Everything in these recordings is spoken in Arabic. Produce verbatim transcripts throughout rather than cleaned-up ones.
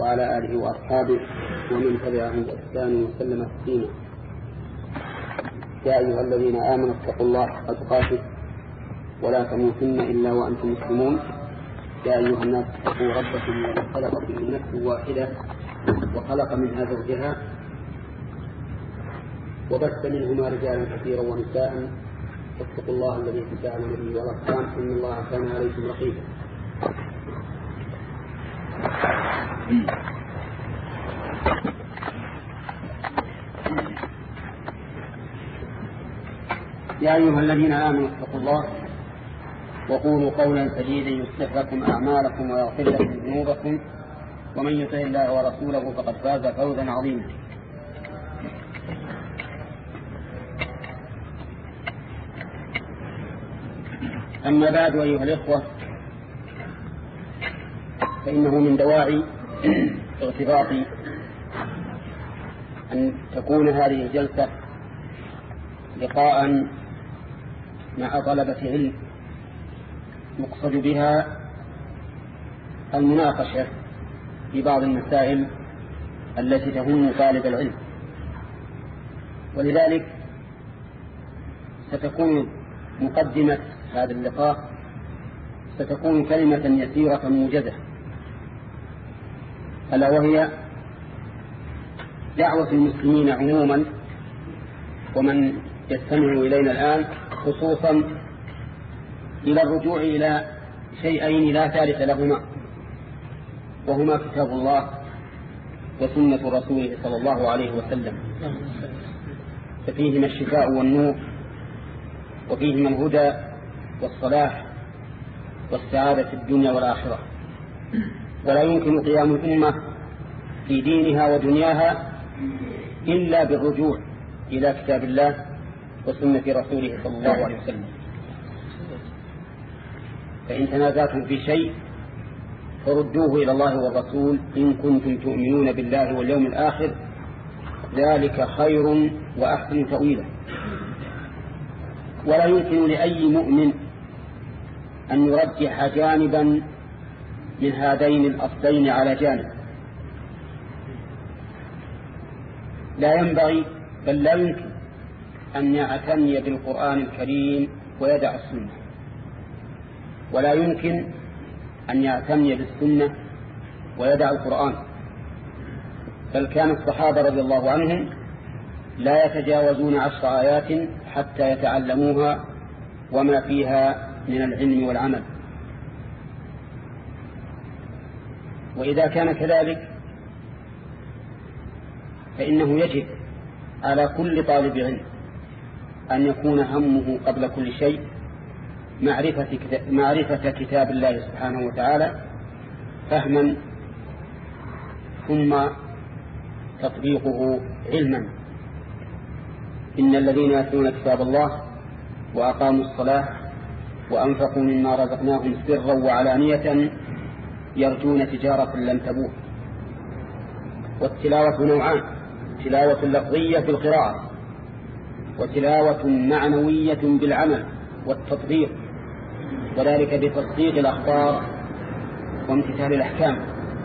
وعلى آله وأصحابه ومن تبعهم بإحسان وسلم تسليما. يا أيها الذين آمنوا اتقوا الله حق تقاته ولا تموتن إلا وأنتم مسلمون. يا أيها الناس اتقوا ربكم الذي خلقكم من نفس واحدة وخلق منها زوجها وبث منهما رجالا كثيرا ونساء. فاتقوا الله الذي تساءلون به والأرحام إن الله كان عليكم رقيبا. يا أيها الذين آمنوا اتقوا الله وقولوا قولا سديدا يصلح لكم أعمالكم ويغفر لكم ذنوبكم ومن يطع الله ورسوله فقد فاز فوزا عظيما. أما بعد أيها الإخوة، فإنه من دواعي اغتباطي أن تكون هذه الجلسة لقاء مع طلبة علم يقصد بها المناقشة في بعض المسائل التي تهم طالب العلم، ولذلك ستكون مقدمة هذا اللقاء ستكون كلمة يسيرة موجزة، ألا وهي دعوة المسلمين عموما ومن يستمع إلينا الآن خصوصا إلى الرجوع إلى شيئين لا ثالث لهما، وهما كتاب الله وسنة رسوله صلى الله عليه وسلم، ففيهما الشفاء والنور وفيهما الهدى والصلاح والسعادة في الدنيا والآخرة. ولا يمكن قيام الأمة في دينها ودنياها إلا بالرجوع إلى كتاب الله وسنة رسوله صلى الله عليه وسلم. فإن تنازعتم في شيء فردوه إلى الله والرسول إن كنتم تؤمنون بالله واليوم الآخر ذلك خير وأحسن تأويلا. ولا يمكن لأي مؤمن أن يرجح جانبا من هذين الأصلين على جانب، لا ينبغي بل لا يمكن أن يعتني بالقرآن الكريم ويدع السنة، ولا يمكن أن يعتني بالسنة ويدع القرآن. بل كان الصحابة رضي الله عنهم لا يتجاوزون عشر آيات حتى يتعلموها وما فيها من العلم والعمل. وإذا كان كذلك فإنه يجب على كل طالب علم أن يكون همه قبل كل شيء معرفة معرفة كتاب الله سبحانه وتعالى فهما ثم تطبيقه علما. إن الذين يتلون كتاب الله وأقاموا الصلاة وأنفقوا مما رزقناهم سرا وعلانية يرجون تجارة لن تبور. والتلاوة نوعان: تلاوة لفظية في القراءة وتلاوة معنوية بالعمل والتطبيق، وذلك بتصديق الأخبار وامتثال الأحكام.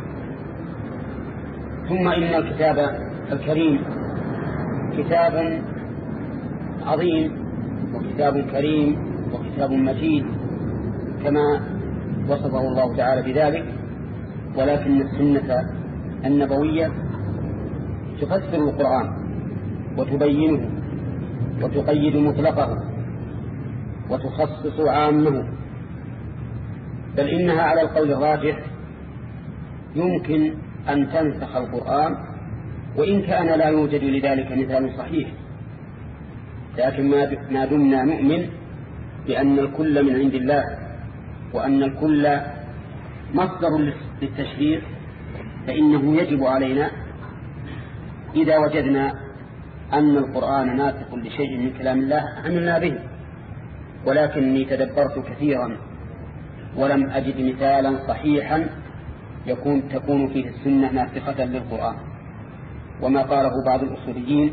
ثم إن الكتاب الكريم كتاب عظيم وكتاب كريم وكتاب مجيد كما وصفه الله تعالى بذلك، ولكن السنة النبوية تفسر القرآن وتبينه وتقيد مطلقه وتخصص عامه، بل إنها على القول الراجح يمكن أن تنسخ القرآن وإن كان لا يوجد لذلك مثال صحيح، لكن ما دمنا نؤمن بأن الكل من عند الله وأن الكل مصدر للتشريع فإنه يجب علينا إذا وجدنا أن القرآن ناسخ لشيء من كلام الله عملنا به. ولكني تدبرت كثيرا ولم أجد مثالا صحيحا يكون تكون فيه السنة ناسخة للقرآن، وما قاله بعض الأصوليين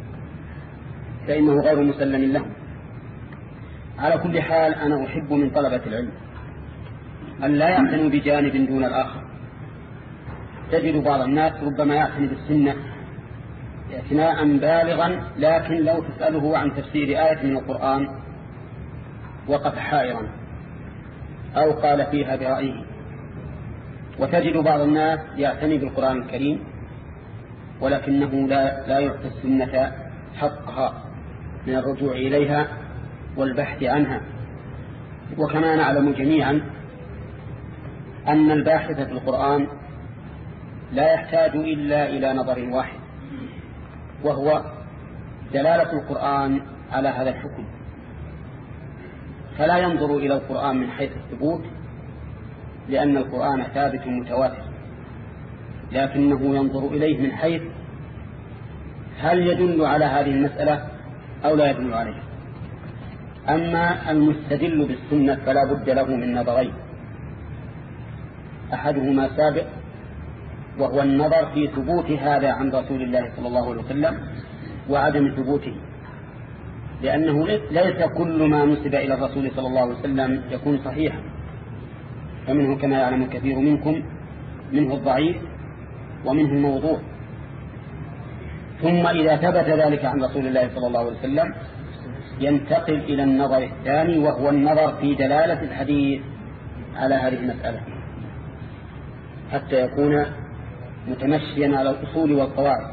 فإنه غير مسلم له. على كل حال أنا أحب من طلبة العلم أن لا يعتنوا بجانب دون الآخر، تجد بعض الناس ربما يعتني بالسنة اعتناء بالغا، لكن لو تسأله عن تفسير آية من القرآن وقف حائرا أو قال فيها برأيه. وتجد بعض الناس يعتني بالقرآن الكريم ولكنه لا, لا يعطي السنة حقها من الرجوع إليها والبحث عنها. وكما نعلم جميعا أن الباحث في القرآن لا يحتاج إلا إلى نظر واحد، وهو دلالة القرآن على هذا الحكم، فلا ينظر إلى القرآن من حيث الثبوت لأن القرآن ثابت متواتر، لكنه ينظر إليه من حيث هل يدل على هذه المسألة أو لا يدل عليها. أما المستدل بالسنة فلا بد له من نظرين، أحدهما سابق وهو النظر في ثبوت هذا عن رسول الله صلى الله عليه وسلم وعدم ثبوته، لأنه ليس كل ما نسب إلى الرسول صلى الله عليه وسلم يكون صحيحا، فمنه كما يعلم الكثير منكم منه الضعيف ومنه الموضوع. ثم إذا ثبت ذلك عن رسول الله صلى الله عليه وسلم ينتقل إلى النظر الثاني، وهو النظر في دلالة الحديث على هذه المسألة حتى يكون متمشيا على الأصول والقواعد.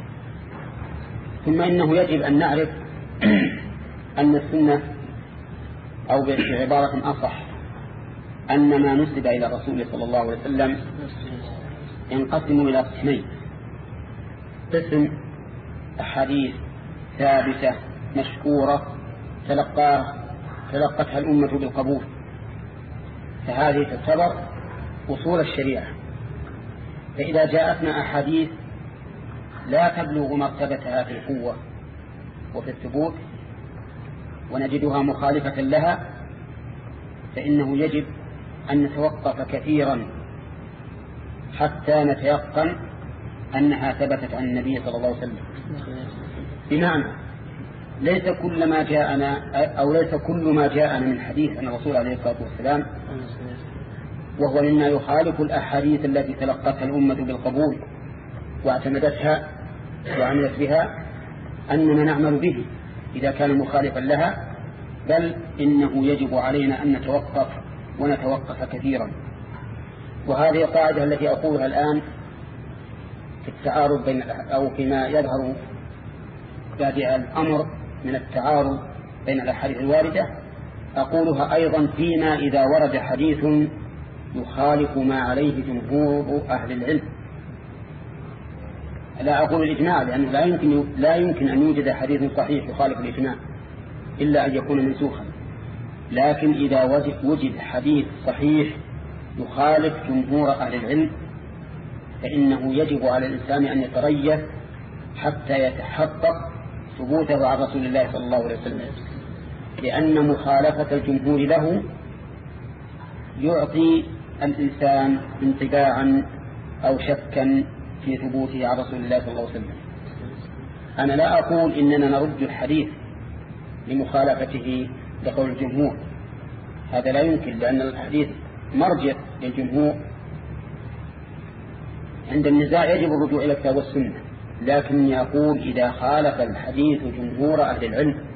ثم إنه يجب أن نعرف أن السنة، أو بعبارة أصح أن ما نسب إلى الرسول صلى الله عليه وسلم ينقسم إلى قسمين: قسم أحاديث ثابتة مشهورة تلقاها تلقتها الأمة بالقبول، فهذه تعتبر أصول الشريعة. فإذا جاءتنا أحاديث لا تبلغ مرتبتها في القوة وفي الثبوت ونجدها مخالفة لها، فإنه يجب أن نتوقف كثيرا حتى نتيقن أنها ثبتت عن النبي صلى الله عليه وسلم. بمعنى ليس كل ما جاءنا أو ليس كل ما جاءنا من حديث عن الرسول عليه الصلاة والسلام وهو مما يخالف الأحاديث التي تلقتها الأمة بالقبول واعتمدتها وعملت بها أننا نعمل به إذا كان مخالفا لها، بل إنه يجب علينا أن نتوقف ونتوقف كثيرا. وهذه القاعدة التي أقولها الآن في التعارض بين أو فيما يظهر بادئ الأمر من التعارض بين الأحاديث الواردة، أقولها أيضا فيما إذا ورد حديث يخالف ما عليه جمهور أهل العلم. لا أقول الإجماع، لأنه لا يمكن, لا يمكن أن يوجد حديث صحيح يخالف الإجماع إلا أن يكون منسوخا، لكن إذا وجد حديث صحيح يخالف جمهور أهل العلم فإنه يجب على الإنسان أن يتريث حتى يتحقق ثبوته عن رسول الله صلى الله عليه وسلم، لأن مخالفة الجمهور له يعطي الإنسان انطباعا أو شكا في ثبوته عن رسول الله صلى الله عليه وسلم. أنا لا أقول إننا نرد الحديث لمخالفته لقول الجمهور، هذا لا يمكن، لأن الحديث مرجع للجمهور. عند النزاع يجب الرجوع إلى الكتاب والسنة، لكني أقول إذا خالف الحديث جمهور أهل العلم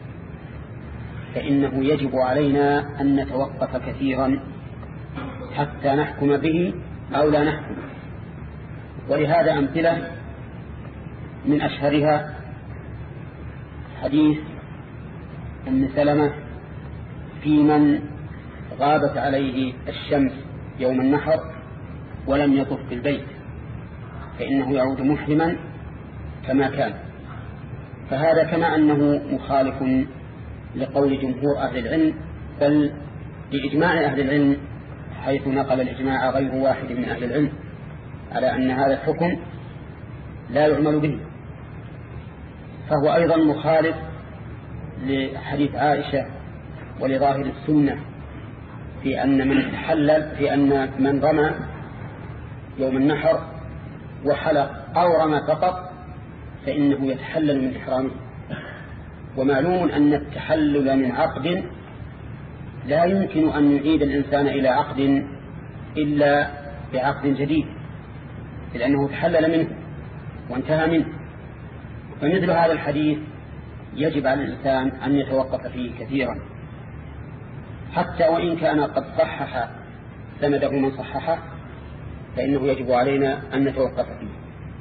فإنه يجب علينا أن نتوقف كثيرا حتى نحكم به أو لا نحكم. ولهذا أمثلة من أشهرها حديث أم سلمة في من غابت عليه الشمس يوم النحر ولم يطف بالبيت فإنه يعود محرما كما كان. فهذا كما أنه مخالف لقول جمهور أهل العلم، بل لإجماع أهل العلم، حيث نقل الإجماع غير واحد من أهل العلم على أن هذا الحكم لا يعمل به، فهو أيضا مخالف لحديث عائشة ولظاهر السنة في أن من تحلل في أن من رمى يوم النحر وحلق أو رمى فقط فإنه يتحلل من إحرامه. ومعلوم أن التحلل من عقد لا يمكن أن يعيد الإنسان إلى عقد إلا بعقد جديد، لأنه تحلل منه وانتهى منه. فمثل هذا الحديث يجب على الإنسان أن يتوقف فيه كثيرا، حتى وإن كان قد صحح سنده من صححه فإنه يجب علينا أن نتوقف فيه.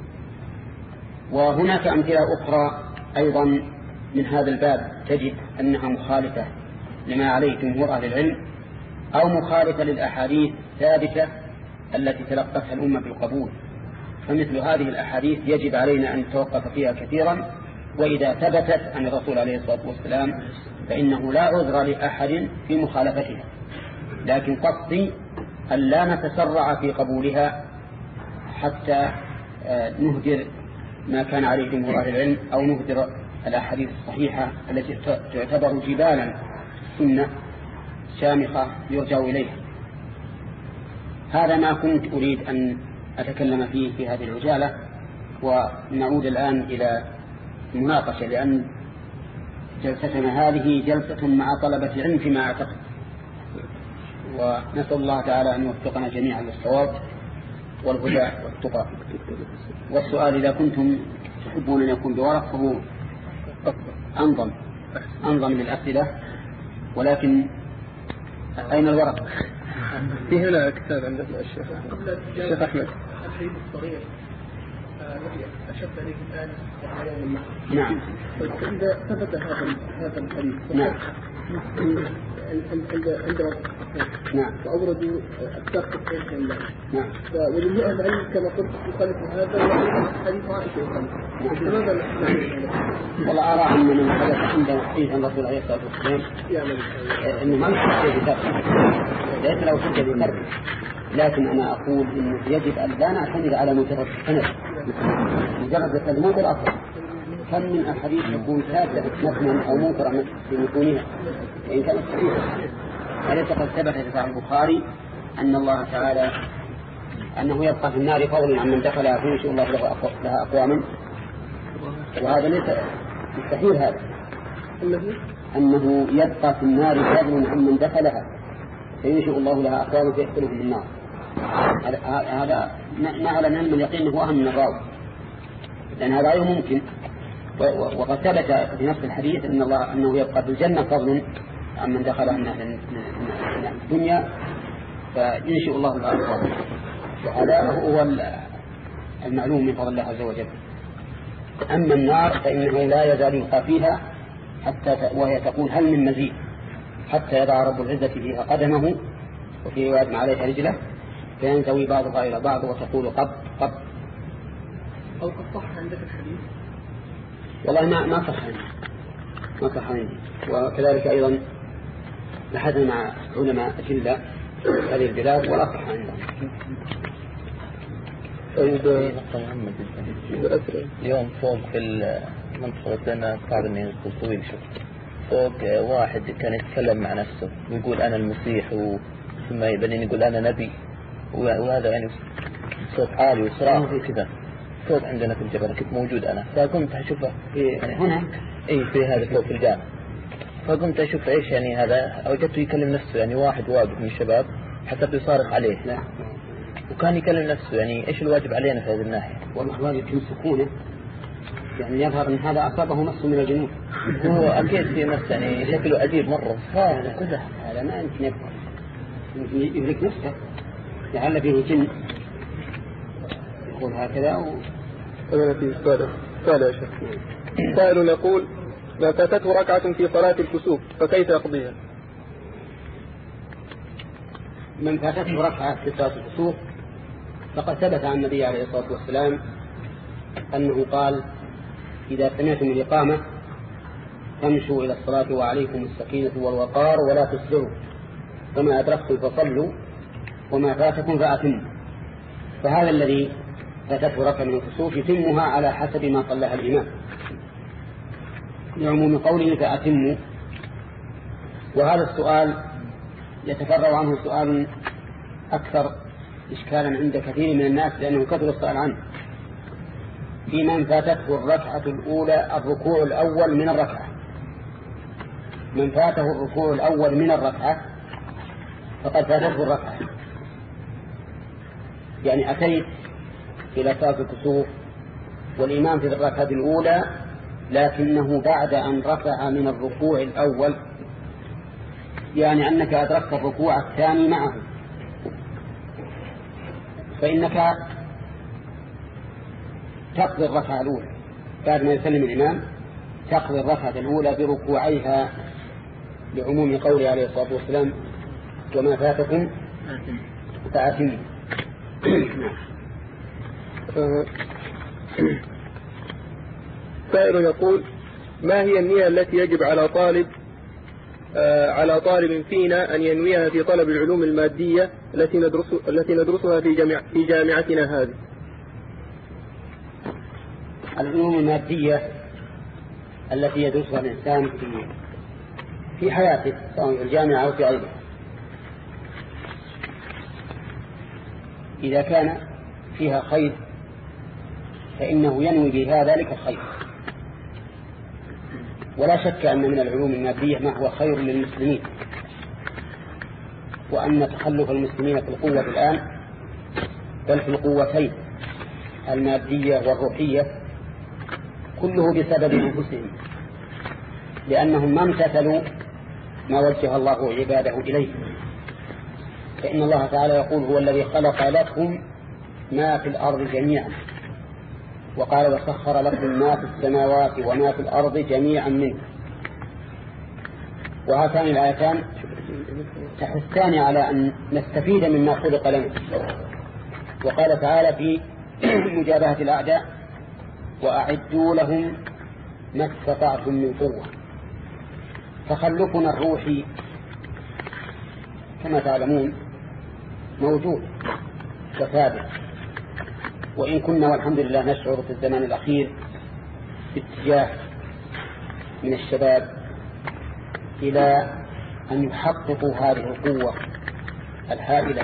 وهناك أمثلة أخرى أيضا من هذا الباب تجد أنها مخالفة لما عليه جمهور أهل العلم، أو مخالفة للأحاديث الثابتة التي تلقتها الأمة بالقبول. فمثل هذه الأحاديث يجب علينا أن نتوقف فيها كثيرا، وإذا ثبتت عن الرسول عليه الصلاة والسلام فإنه لا عذر لأحد في مخالفتها، لكن قصدي أن لا نتسرع في قبولها حتى نهدر ما كان عليه جمهور أهل العلم، أو نهدر الأحاديث الصحيحة التي تعتبر جبالا سنة شامخة يرجع إليها. هذا ما كنت أريد أن أتكلم فيه في هذه العجالة، ونعود الآن إلى المناقشة، لأن جلستنا هذه جلسة مع طلبة علم فيما أعتقد، ونسأل الله تعالى أن يوفقنا جميعا للصواب والهدى والتقى. والسؤال إذا كنتم تحبون أن يكون بورق فهو أنظم أنظم للأسئلة، ولكن أين الورق؟ في هنا كتاب عند الشيخ الشيخ أحمد الحديث الصغير الذي أشرت إليه الآن وعليه المعنى. نعم. إذا ثبت هذا هذا الحديث نعم عند عند نعم وأوردوا أكثر تفصيل في الله. نعم. ولله العلم كما قلت يخالف هذا وحديث عائشة يخالف. لماذا نحن؟ والله أرى أن من حدث عند حديث الرسول عليه الصلاة والسلام إنه ما يحتاج بترك، ليس لو شد بترك، لكن أنا أقول إنه يجب أن لا نعتمد على مجرد السند، مجرد السند مو بالأصل. كم من أحاديث تكون ثابتة مثلا أو منكرة في متونها وإن كانت صحيحة. أليس قد ثبت في صحيح البخاري أن الله تعالى أنه يبقى في النار فضلا عن من دخلها فينشئ الله لها أقواما، وهذا ليس مستحيل. هذا أنه يبقى في النار فضلا عن من دخلها فينشئ الله لها أقواما فيدخلهم في النار. هذا نعلم علم اليقين أنه أهم من الراوي، لأن هذا غير ممكن. وقد ثبت في نفس الحديث أن الله أنه يبقى في الجنة فضل عن من دخلها من أهل الدنيا فينشئ الله لها أقواما. وهذا هو المعلوم من فضل الله عز وجل. أما النار فإنه لا يزال يلقى فيها حتى وهي تقول هل من مزيد، حتى يضع رب العزة فيها قدمه وفي رواية عليها رجله فينزوي بعضها إلى بعض وتقول قب قب. أو قد صح عندك الحديث؟ والله ما ما صح عندي ما صح عندي. وكذلك أيضا بحثنا مع علماء أجلاء هذه البلاد ولا صح عندهم. طيب اليوم فوق في المنطقة لنا صعب أن يكون طويل شوي. فوق واحد كان يتكلم مع نفسه ويقول أنا المسيح ثم يبنين يقول أنا نبي، وهذا يعني صوت عالي وصراخ وكذا فوق عندنا في الجبل. كنت موجود أنا فقمت أشوفه يعني هنا إيه في هذا فوق في الجامع، فقمت أشوف إيش يعني هذا. وجدته يكلم نفسه يعني واحد واقف من الشباب حتى يصارخ عليه لا. وكان يكلم نفسه يعني إيش الواجب علينا في هذه الناحية. والله واجب تمسكونه يعني يظهر أن هذا أصابه نفسه من الجنون. هو أكيد في نفسه يعني شكله عجيب مرة هذا كذا. هذا ما يمكن يبقى يملك نفسه لعل فيه جن يقول هكذا و... أنا في سؤال سؤال يا شيخ. سائل يقول ما فاتته ركعة في صلاة الكسوف فكيف يقضيها؟ من فاتته ركعة في صلاة الكسوف فقد ثبت عن النبي عليه الصلاة والسلام أنه قال إذا سمعتم الإقامة فامشوا إلى الصلاة وعليكم السكينة والوقار ولا تسرعوا فما أدركتم فصلوا وما فاتكم فأتموا. فهذا الذي فاتته ركعة من الكسوف يتمها على حسب ما صلىها الإمام لعموم قوله فأتموا. وهذا السؤال يتفرع عنه سؤال أكثر إشكالا عند كثير من الناس لأنه كثر السؤال عنه. في من فاتته الركعة الأولى الركوع الأول من الركعة، من فاته الركوع الأول من الركعة فقد فاتته الركعة، يعني أتيت إلى صلاة الكسوف والإمام في الركعة الأولى، لكنه بعد أن رفع من الركوع الأول، يعني أنك أدركت الركوع الثاني معه، فإنك تقضي الركعة الأولى بعد ما يسلم الإمام، تقضي الركعة الأولى بركوعيها لعموم قوله عليه الصلاة والسلام: وما فاتكم فأتموا. سائل يقول: ما هي النية التي يجب على طالب آه على طالب فينا أن ينويها في طلب العلوم المادية التي ندرس التي ندرسها في جامع في جامعتنا هذه؟ العلوم المادية التي يدرسها الإنسان في في حياته سواء في الجامعة أو في غيرها، إذا كان فيها خير فإنه ينوي بها ذلك الخير. ولا شك أن من العلوم المادية ما هو خير للمسلمين، وأن تخلف المسلمين في القوة الآن، بل في القوتين المادية والروحية، كله بسبب أنفسهم، لأنهم ما امتثلوا ما وجه الله عباده إليه. فإن الله تعالى يقول: هو الذي خلق لكم ما في الأرض جميعا، وقال: وسخر لكم ما في السماوات وما في الأرض جميعا منه. وهاتان الآيتان تحثان على أن نستفيد مما خلق لنا. وقال تعالى في مجابهة الأعداء: وأعدوا لهم ما استطعتم من قوة. تخلفنا الروحي كما تعلمون موجود وثابت، وإن كنا والحمد لله نشعر في الزمان الأخير باتجاه من الشباب إلى أن يحققوا هذه القوة الهائلة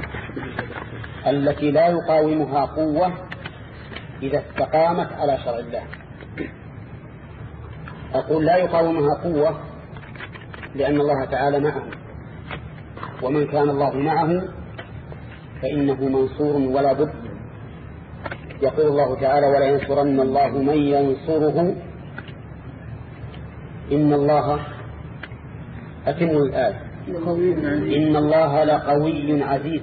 التي لا يقاومها قوة إذا استقامت على شرع الله. أقول لا يقاومها قوة لأن الله تعالى معه، ومن كان الله معه فإنه منصور ولا بد. يقول الله تعالى: ولا ينصرن الله من ينصره إن الله أتم الآية إن الله لقوي عزيز.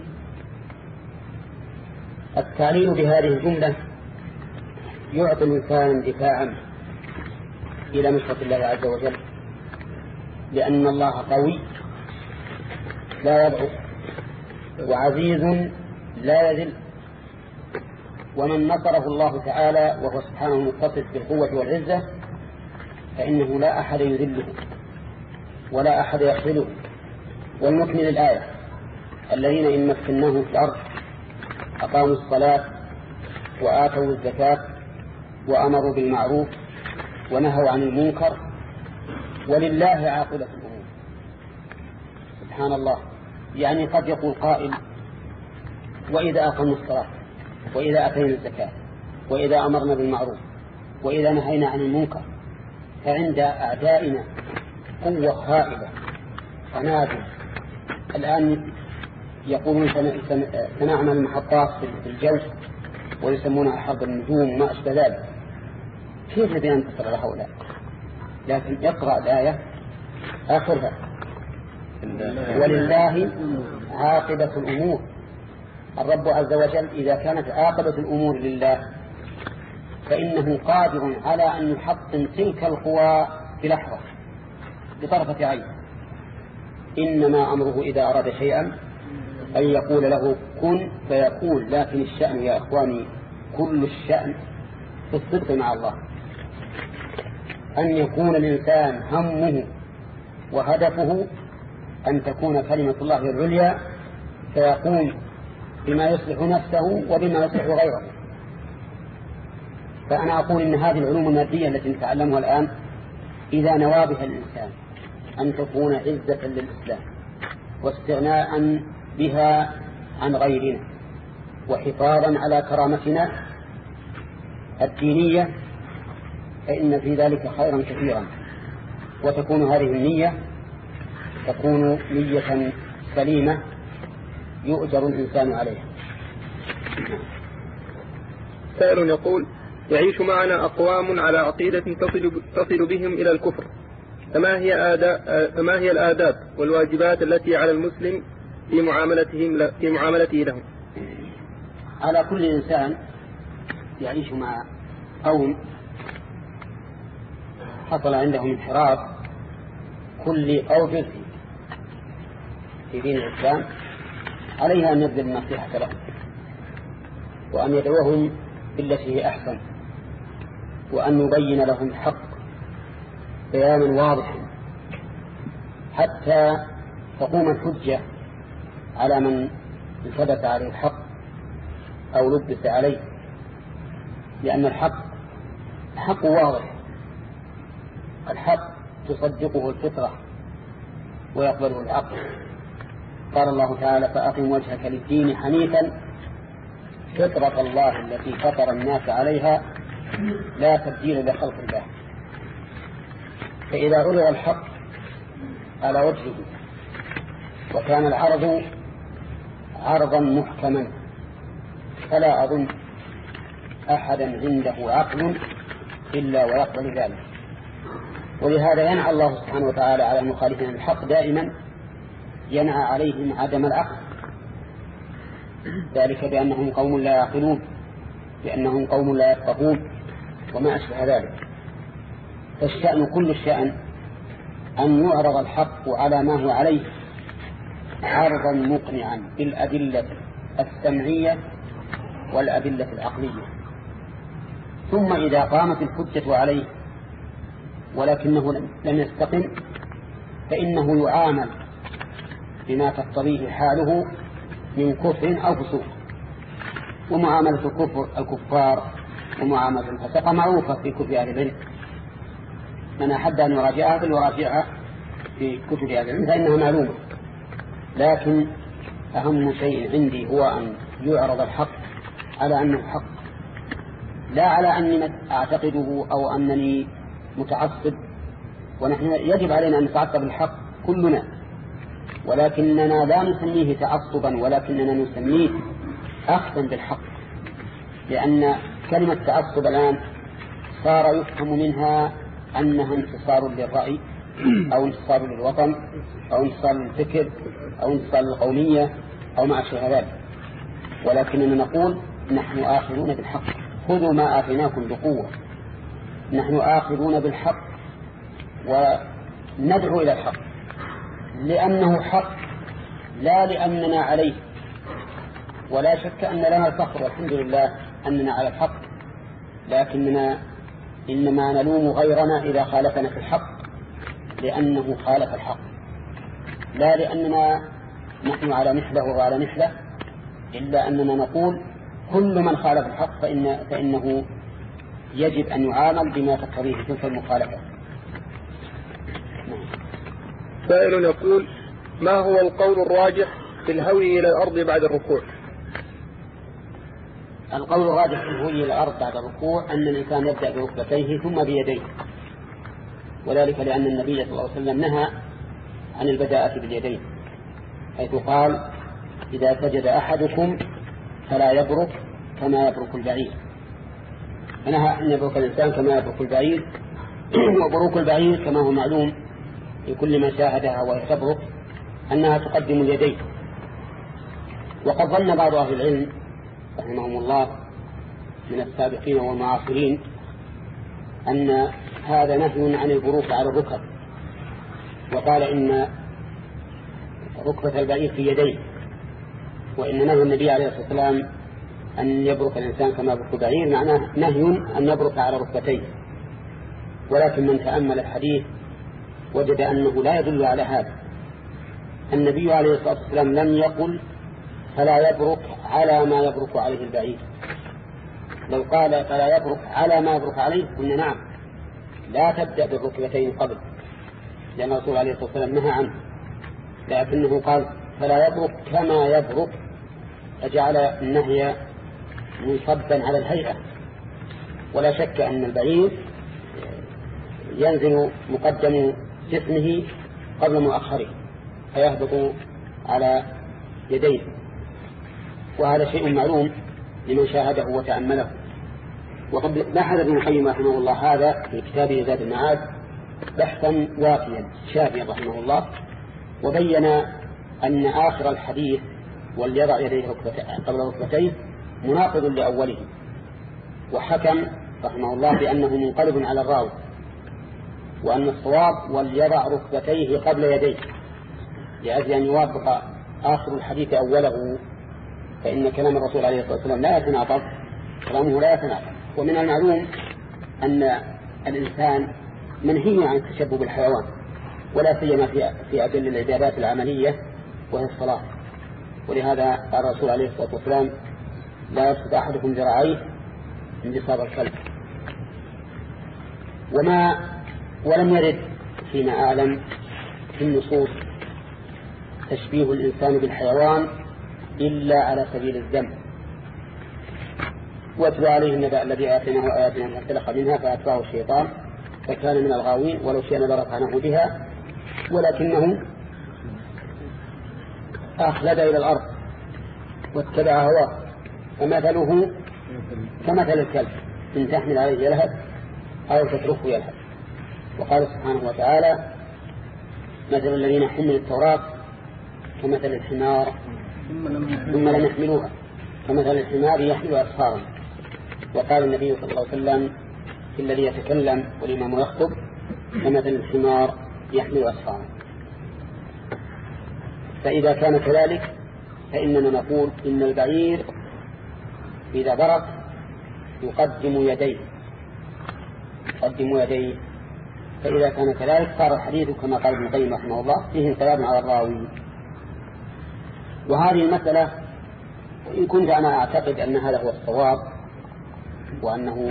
التعليل بهذه الجملة يعطي الإنسان دفاعا إلى نصرة الله عز وجل، لأن الله قوي لا يضعف، وعزيز لا يذل. ومن نصره الله تعالى وهو سبحانه متصف بالقوة والعزة فإنه لا أحد يذله ولا أحد يخذله. ونكمل الآية: الذين إن مكناهم في الأرض أقاموا الصلاة وآتوا الزكاة وأمروا بالمعروف ونهوا عن المنكر ولله عاقبة الأمور. سبحان الله. يعني قد يقول قائل: وإذا أقموا الصلاة وإذا أتينا الزكاة وإذا أمرنا بالمعروف وإذا نهينا عن المنكر، فعند أعدائنا قوة هائلة قنابل. الآن يقولون سنعمل محطات في الجو ويسمونها حرب النجوم وما أشبه ذلك. كيف نبي ننتصر على هؤلاء؟ لكن يقرأ الآية آخرها: ولله عاقبة الأمور. الرب عز وجل إذا كانت عاقبة الأمور لله فإنه قادر على أن يحطم تلك القوى بلحظة بطرفة عين. إنما أمره إذا أراد شيئا أن يقول له كن فيكون. لكن الشأن يا أخواني كل الشأن في الصدق مع الله، أن يكون الإنسان همه وهدفه أن تكون كلمة الله العليا، فيقوم بما يصلح نفسه وبما يصلح غيره. فأنا أقول إن هذه العلوم المادية التي نتعلمها الآن إذا نوى بها الإنسان أن تكون عزة للإسلام واستغناء بها عن غيرنا وحفاظا على كرامتنا الدينية، فإن في ذلك خيرا كثيرا. وتكون هذه النية تكون نية سليمة يؤجر الإنسان عليها. سائل يقول: يعيش معنا أقوام على عقيدة تصل, تصل بهم إلى الكفر، فما هي, آداب فما هي الآداب والواجبات التي على المسلم في معاملتهم في معاملته لهم؟ على كل إنسان يعيش مع قوم حصل عندهم انحراف كل أو جزء في دين الإسلام عليها أن يبذل النصيحة لهم، وأن يدعوهم بالتي هي أحسن، وأن يبين لهم الحق بيانا واضحا حتى تقوم الحجة على من ثبت عليه الحق أو لبس عليه، لأن الحق حق واضح، الحق تصدقه الفطرة ويقبله العقل. قال الله تعالى: فأقم وجهك للدين حنيفا فطرة الله التي فطر الناس عليها لا تبديل لخلق الله. فإذا عرض الحق على وجهه وكان العرض عرضا محكما فلا أظن أحدا عنده عقل إلا ويقبل ذلك. ولهذا ينعى الله سبحانه وتعالى على المخالفين الحق دائما، ينعى عليهم عدم العقل، ذلك بأنهم قوم لا يعقلون، بأنهم قوم لا يفقهون وما أشبه ذلك. فالشأن كل الشأن أن يعرض الحق على ما هو عليه عرضا مقنعا بالأدلة السمعية والأدلة العقلية، ثم إذا قامت الحجة عليه ولكنه لم يستقم فإنه يعامل بما تقتضيه حاله من كفر أو فسوق. ومعاملة الكفر الكفار ومعاملة الفسق معروفة في كتب أهل العلم، من أحب أن يراجعها فليراجعها في كتب أهل العلم فإنها معلومة. لكن أهم شيء عندي هو أن يعرض الحق على أنه حق، لا على أني أعتقده أو أنني متعصب، ونحن يجب علينا أن نتعصب الحق كلنا، ولكننا لا نسميه تعصبا ولكننا نسميه أخذا بالحق، لأن كلمة تعصب الآن صار يفهم منها أنها انتصار للرأي أو انتصار للوطن أو انتصار للفكر أو انتصار للقومية أو ما أشبه ذلك، ولكننا نقول نحن آخذون بالحق، خذوا ما آتيناكم بقوة. نحن آخذون بالحق وندعو إلى الحق لأنه حق، لا لأننا عليه. ولا شك أن لنا الفخر والحمد لله أننا على الحق، لكننا إنما نلوم غيرنا إذا خالفنا في الحق لأنه خالف الحق، لا لأننا نحن على مثله وعلى مثله، إلا أننا نقول كل من خالف الحق فإن فإنه يجب أن يعامل بما تقتضيه تلك المخالفة. سائل يقول: ما هو القول الراجح في الهوي إلى الأرض بعد الركوع؟ القول الراجح في الهوي إلى الأرض بعد الركوع أن الإنسان يبدأ بركبتيه ثم بيديه، وذلك لأن النبي صلى الله عليه وسلم نهى عن البداءة باليدين، حيث قال: إذا سجد أحدكم فلا يبرك كما يبرك البعير، فنهى أن يبرك الإنسان كما يبرك البعير. وبروك البعير كما هو معلوم لكل من شاهدها وهي تبرك أنها تقدم اليدين. وقد ظن بعض أهل العلم رحمهم الله من السابقين والمعاصرين أن هذا نهي عن البروك على الركب، وقال إن ركبة البعير في يديه، وإن نهي النبي عليه الصلاة والسلام أن يبرك الإنسان كما يبرك البعير معناه نهي أن يبرك على ركبتيه. ولكن من تأمل الحديث وجد أنه لا يدل على هذا. النبي عليه الصلاة والسلام لم يقل فلا يبرك على ما يبرك عليه البعير، لو قال فلا يبرك على ما يبرك عليه قلنا نعم لا تبدأ بالركبتين قبل، لأن الرسول عليه الصلاة والسلام نهى عنه، لكنه قال فلا يبرك كما يبرك، فجعل النهي منصبا على الهيئة. ولا شك أن البعير ينزل مقدم جسمه قبل مؤخره فيهبط على يديه، وهذا شيء معلوم لمن شاهده وتأمله. وقد بحث ابن القيم رحمه الله هذا في كتابه زاد المعاد بحثا وافيا شافيا رحمه الله، وبين أن آخر الحديث وليضع يديه قبل ركبتيه مناقض لأوله، وحكم رحمه الله بأنه منقلب على الراوي، وأن الصواب وليضع ركبتيه قبل يديه لأجل أن يوافق آخر الحديث أوله، فإن كلام الرسول عليه الصلاة والسلام لا يتناقض، كلامه لا يتناقض. ومن المعلوم أن الإنسان منهي عن التشبه بالحيوان، ولا سيما في في أدل العبادات العملية وهي الصلاة، ولهذا قال الرسول عليه الصلاة والسلام لا يبسط أحدكم ذراعيه انبساط الكلب. وما ولم يرد فيما أعلم في النصوص تشبيه الإنسان بالحيوان إلا على سبيل الذم. واتبع عليه النبأ الذي آتيناه آياتنا فانسلخ منها فأتبعه الشيطان فكان من الغاوين ولو شئنا لرفعناه بها ولكنه أخلد إلى الأرض واتبع هواه فمثله كمثل الكلب إن تحمل عليه يلهث أو تتركه يلهث. وقال سبحانه وتعالى مثل الذين حملوا التوراة كمثل الحمار ثم لم يحملوها كمثل الحمار يحمل أسفارا. وقال النبي صلى الله عليه وسلم في الذي يتكلم والإمام يخطب كمثل الحمار يحمل أسفارا. فإذا كان كذلك فإننا نقول إن البعير إذا برك يقدم يديه يقدم يديه فإذا كان كذلك صار الحديث كما قال ابن القيم رحمه الله فيه انقلاب على الراوي. وهذه المسألة وإن كنت أنا أعتقد أن هذا هو الصواب وأنه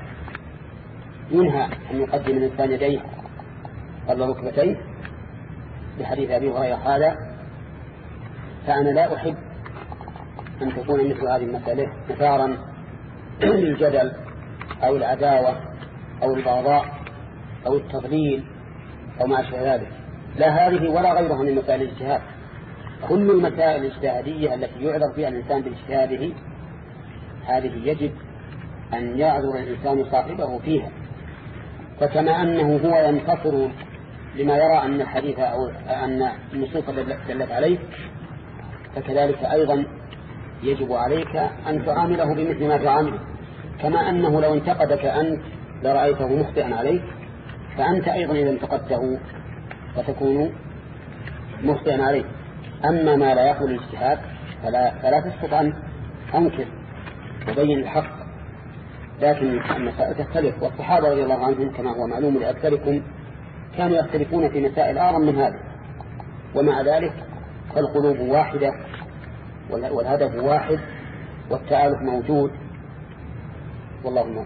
ينهى أن يقدم الإنسان يديه قبل ركبتيه بحديث أبي هريرة هذا، فأنا لا أحب أن تكون مثل هذه المسألة مثارا للجدل أو العداوة أو البغضاء أو التضليل أو ما أشبه ذلك. لا هذه ولا غيرها من مسائل الاجتهاد. كل المسائل الاجتهادية التي يعذر فيها الإنسان باجتهاده هذه يجب أن يعذر الإنسان صاحبه فيها. فكما أنه هو ينتصر لما يرى أن الحديث أو أن النصوص دلت عليه، فكذلك أيضا يجب عليك أن تعامله بمثل ما تعامله. كما أنه لو انتقدك أنت لرأيته مخطئا عليك، فأنت أيضا إذا انتقدته فتكون مخطئا عليه. أما ما لا يقبل الاجتهاد فلا, فلا تستطيع أن أنكر وبين الحق، لكن المسائل تختلف. والصحابة رضي الله عنهم كما هو معلوم لأكثركم كانوا يختلفون في مسائل أعظم من هذا، ومع ذلك فالقلوب واحدة والهدف واحد والتآلف موجود، والله موفق.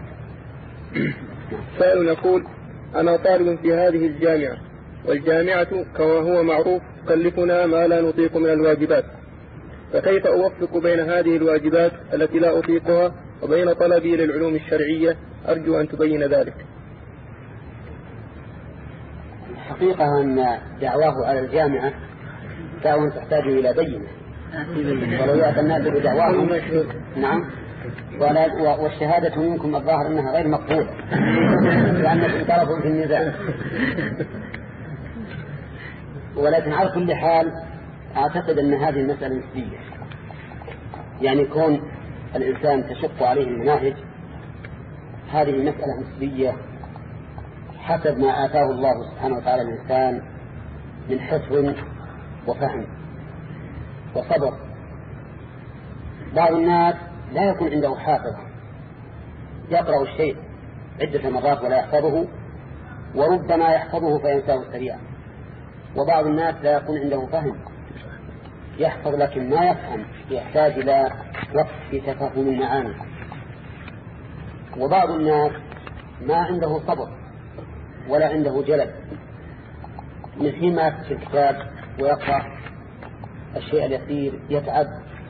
سائل يقول أنا طالب في هذه الجامعة، والجامعة كما هو معروف تكلفنا ما لا نطيق من الواجبات، فكيف أوفق بين هذه الواجبات التي لا أطيقها وبين طلبي للعلوم الشرعية؟ أرجو أن تبين ذلك. الحقيقة أن دعواه على الجامعة دعوة تحتاج إلى بينة، ولو يأتي الناس بدعواهم نعم والشهادة منكم الظاهر أنها غير مقبولة لأنكم طرفوا في النزاع. ولكن على كل حال أعتقد أن هذه المسألة نسبية، يعني كون الإنسان تشق عليه المناهج هذه مسألة نسبية حسب ما آتاه الله سبحانه وتعالى الإنسان من حفظ وفهم وصبر. بعض الناس لا يكون عنده حافظ يقرأ الشيء عدة مرات ولا يحفظه، وربما يحفظه فينساه سريعا. وبعض الناس لا يكون عنده فهم يحفظ لكن ما يفهم، يحتاج إلى وقت في تفهم المعاني. وبعض الناس ما عنده صبر ولا عنده جلد، من حين ما يفتح الكتاب ويقرأ الشيء اليسير يتعب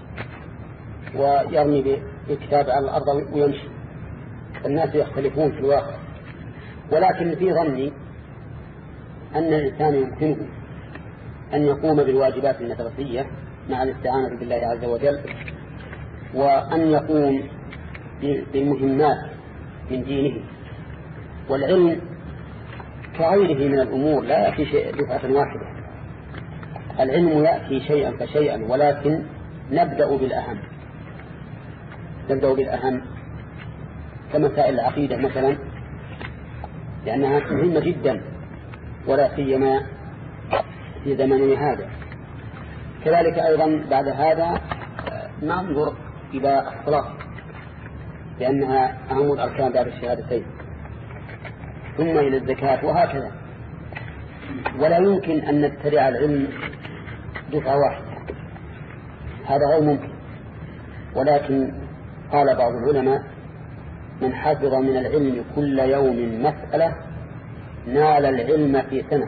ويرمي بالكتاب على الأرض ويمشي. الناس يختلفون في الواقع، ولكن في ظني أن الإنسان يمكنه أن يقوم بالواجبات المدرسية مع الاستعانة بالله عز وجل، وأن يقوم بالمهمات من دينه. والعلم كغيره من الأمور لا يأتي شيء دفعة واحدة، العلم يأتي شيئا فشيئا، ولكن نبدأ بالأهم نبدأ بالأهم كمسائل العقيدة مثلا، لأنها مهمة جدا ولا سيما في زماننا هذا. كذلك أيضا بعد هذا ننظر إلى الصلاة لأنها أهم الأركان بعد الشهادتين، ثم إلى الزكاة، وهكذا. ولا يمكن أن نبتدع العلم دفعة واحدة، هذا غير ممكن. ولكن قال بعض العلماء: من حفظ من العلم كل يوم مسألة نال العلم في سنة.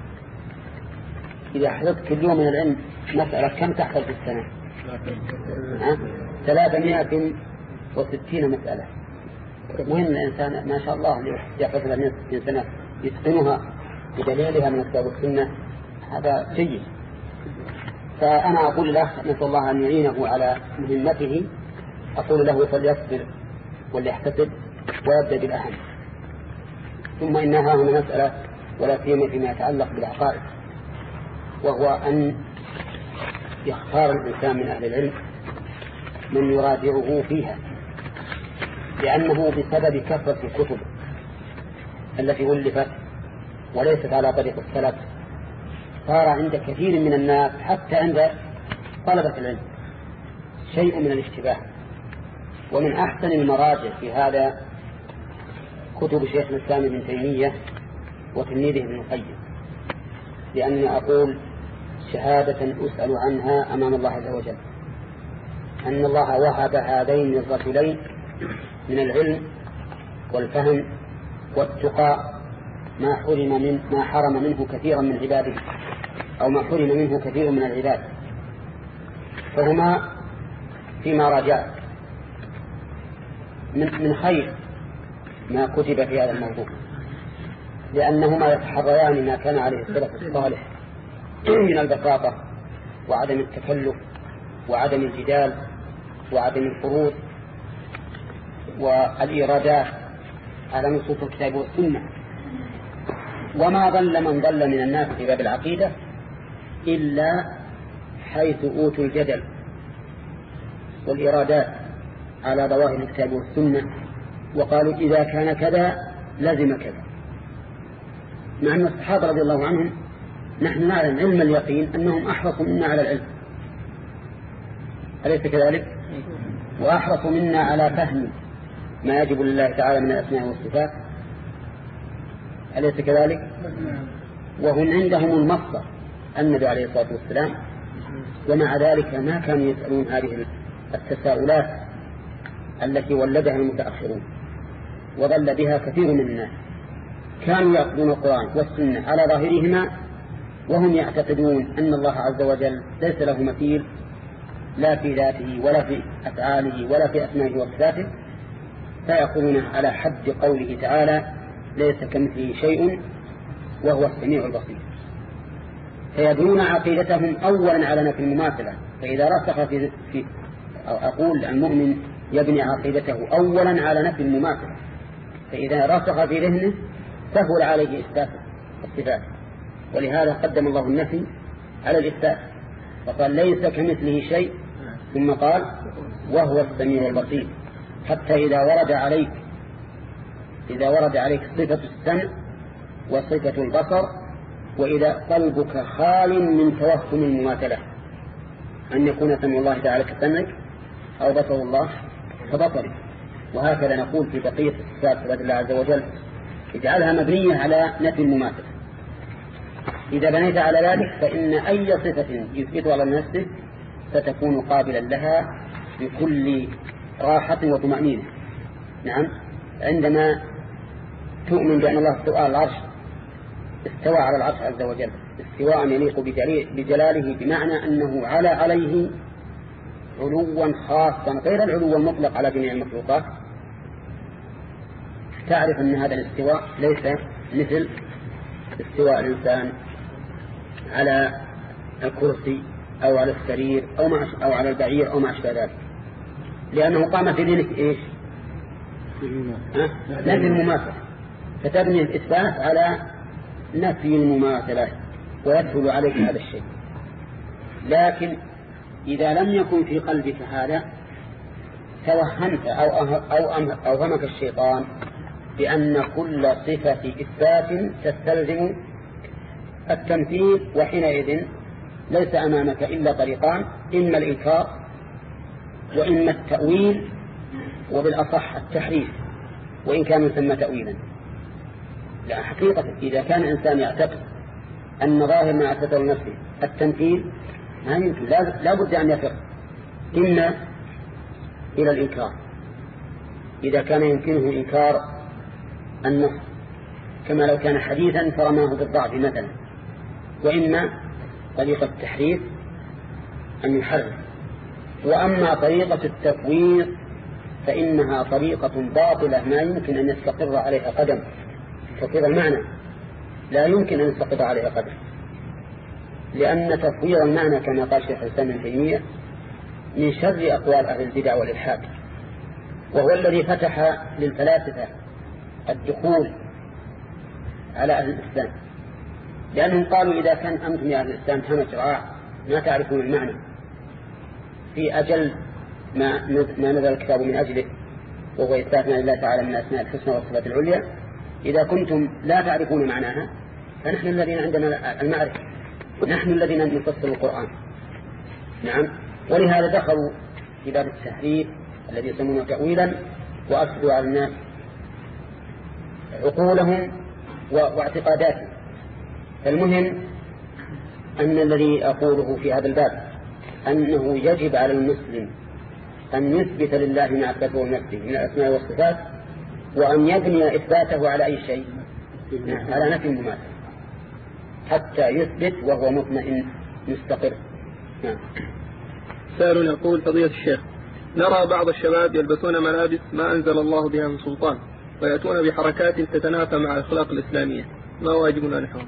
إذا حفظت كل يوم من العلم مسألة كم تحفظ في السنة؟ ثلاثمائة وستين مسألة. مهم الإنسان ما شاء الله يحفظ ثلاثمائة وستين سنة يتقنها بدليلها من الكتاب والسنة، هذا جيد. فأنا أقول له نسأل الله أن يعينه على مهمته، أقول له فليصبر وليحتسب ويبدأ بالأهم. ثم إنها هنا مسألة ولا سيما فيما يتعلق بالعقائد، وهو أن يختار الإنسان من أهل العلم من يراجعه فيها، لأنه بسبب كثرة الكتب التي ألفت وليست على طريق السلف صار عند كثير من الناس حتى عند طلبة العلم شيء من الاشتباه. ومن أحسن المراجع في هذا كتب شيخ الإسلام ابن تيمية وتلميذه ابن القيم، لأني أقول شهادة أسأل عنها أمام الله عز وجل أن الله وهب هذين الرجلين من العلم والفهم والتقى ما حرم من ما حرم منه كثيرا من عباده، أو ما حرم منه كثير من العباد. فهما فيما راجع من من خير ما كتب في هذا الموضوع، لأنهما يتحريان ما كان عليه السلف الصالح من البساطة وعدم التكلف وعدم الجدال وعدم الفروض والإيرادات على نصوص الكتاب والسنة. وما ضل من ضل من الناس في باب العقيدة إلا حيث أوتوا الجدل والإرادات على ظواهر الكتاب والسنة، وقالوا إذا كان كذا لازم كذا، مع أن الصحابة رضي الله عنهم نحن نعلم علم اليقين أنهم أحرصوا منا على العلم، أليس كذلك؟ وأحرصوا منا على فهم ما يجب لله تعالى من الأسماء والصفات، أليس كذلك؟ وهم عندهم المصدر النبي عليه الصلاة والسلام، ومع ذلك ما كانوا يسألون هذه التساؤلات التي ولدها المتأخرون وضل بها كثير من الناس. كانوا يأخذون القرآن والسنة على ظاهرهما وهم يعتقدون أن الله عز وجل ليس له مثيل لا في ذاته ولا في أفعاله ولا في أسمائه وصفاته، فيقولون على حد قوله تعالى ليس كمثله شيء وهو السميع البصير. فيبنون عقيدتهم أولا على نفي المماثلة. فإذا رسخ في, في أو أقول المؤمن يبني عقيدته أولا على نفي المماثلة، فإذا رسخ في ذهنه سهل عليه إثبات الصفات، ولهذا قدم الله النفي على الإثبات، فقال ليس كمثله شيء ثم قال وهو السميع البصير. حتى إذا ورد عليك إذا ورد عليك صفة السمع وصفة البصر، وإذا قلبك خال من توهم المماثلة، أن يكون سمع الله تعالى كسمعك أو بصر الله كبصرك. وهكذا نقول في بقية الصفات صفات الله عز وجل اجعلها مبنية على نفي المماثلة. إذا بنيت على ذلك فإن أي صفة يثبتها على نفسه ستكون قابلا لها بكل راحة وطمأنينة. نعم، عندما تؤمن بأن الله استوى على العرش استوى على العرش عز وجل استواء يليق بجلاله، بمعنى أنه على عليه علوا خاصا غير العلو المطلق على جميع المخلوقات، تعرف أن هذا الاستواء ليس مثل استواء الإنسان على الكرسي أو على السرير أو, أو على البعير أو ما أشبه ذلك، لأنه قام في ذلك إيش؟ نفي المماثلة، فتبني الإثبات على نفي المماثلة ويدخل عليك هذا الشيء. لكن إذا لم يكن في قلبك هذا توهمت أو أو أوهمك الشيطان بأن كل صفة إثبات تستلزم التمثيل، وحينئذ ليس أمامك إلا طريقان: إما الإنكار وإما التأويل، وبالأصح التحريف وإن كان يسمى تأويلا. لا حقيقة إذا كان الإنسان يعتقد أن ظاهر ما أثبته نفسه التمثيل ما يمكن، لا بد أن يفر إما إلى الإنكار إذا كان يمكنه إنكار النص كما لو كان حديثا فرماه بالضعف مثلا، وإما طريقة التحريف أن يحرف. وأما طريقة التفويض فإنها طريقة باطلة ما يمكن أن يستقر عليها قدم، تفويض المعنى لا يمكن أن يستقر عليها قدم، لأن تفويض المعنى كما قال شيخ الإسلام ابن تيمية من شر أقوال أهل البدع والإلحاد، وهو الذي فتح للفلاسفة الدخول على أهل الإسلام، لأنهم قالوا إذا كان أنتم يا أهل الإسلام همج رعاع ما تعرفون المعنى في أجل ما ما نزل الكتاب من أجله، وهو إثباتنا لله تعالى من أسماء الحسنى والصفات العليا، إذا كنتم لا تعرفون معناها فنحن الذين عندنا المعرفة، نحن الذين نفسر القرآن. نعم، ولهذا دخلوا في باب التحريف الذي يسمونه تأويلا، وأفسدوا على الناس عقولهم واعتقاداتهم. فالمهم أن الذي أقوله في هذا الباب أنه يجب على المسلم أن يثبت لله ما أثبته نفسه من الأسماء والصفات، وأن يبني إثباته على أي شيء؟ على نفي المماثلة حتى يثبت وهو مطمئن مستقر. نعم. سائل يقول: فضيلة الشيخ، نرى بعض الشباب يلبسون ملابس ما أنزل الله بها من سلطان ويأتون بحركات تتنافى مع الأخلاق الإسلامية، ما واجبنا نحوهم؟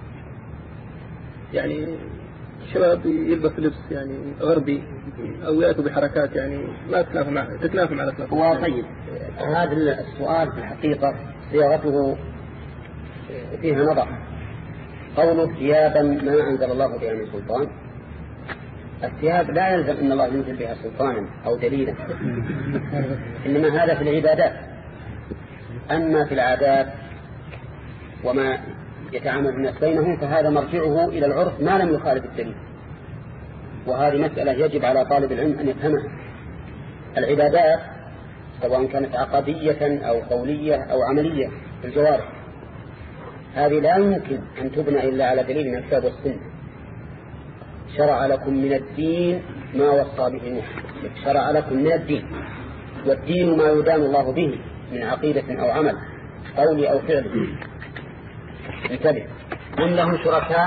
يعني الشباب يلبس لبس يعني غربي أو يأتوا بحركات يعني ما تتنافى مع تتنافى مع الأخلاق. هو طيب، هذا السؤال في الحقيقة صياغته فيها نظر. قوله ثيابا ما أنزل الله بها من سلطان، الثياب لا يلزم أن الله ينزل بها سلطانا أو دليلا، إنما هذا في العبادات. أما في العادات وما يتعامل الناس بينهم فهذا مرجعه إلى العرف ما لم يخالف الدليل، وهذه مسألة يجب على طالب العلم أن يفهمها. العبادات سواء كانت عقدية أو قولية أو عملية في الجوارح، هذه لا يمكن أن تبنى إلا على دليل من الكتاب والسنة. شرع لكم من الدين ما وصى به نوح، شرع لكم من الدين، والدين ما يدان الله به من عقيدة أو عمل قولي أو فعلي. انتبه، من له شركاء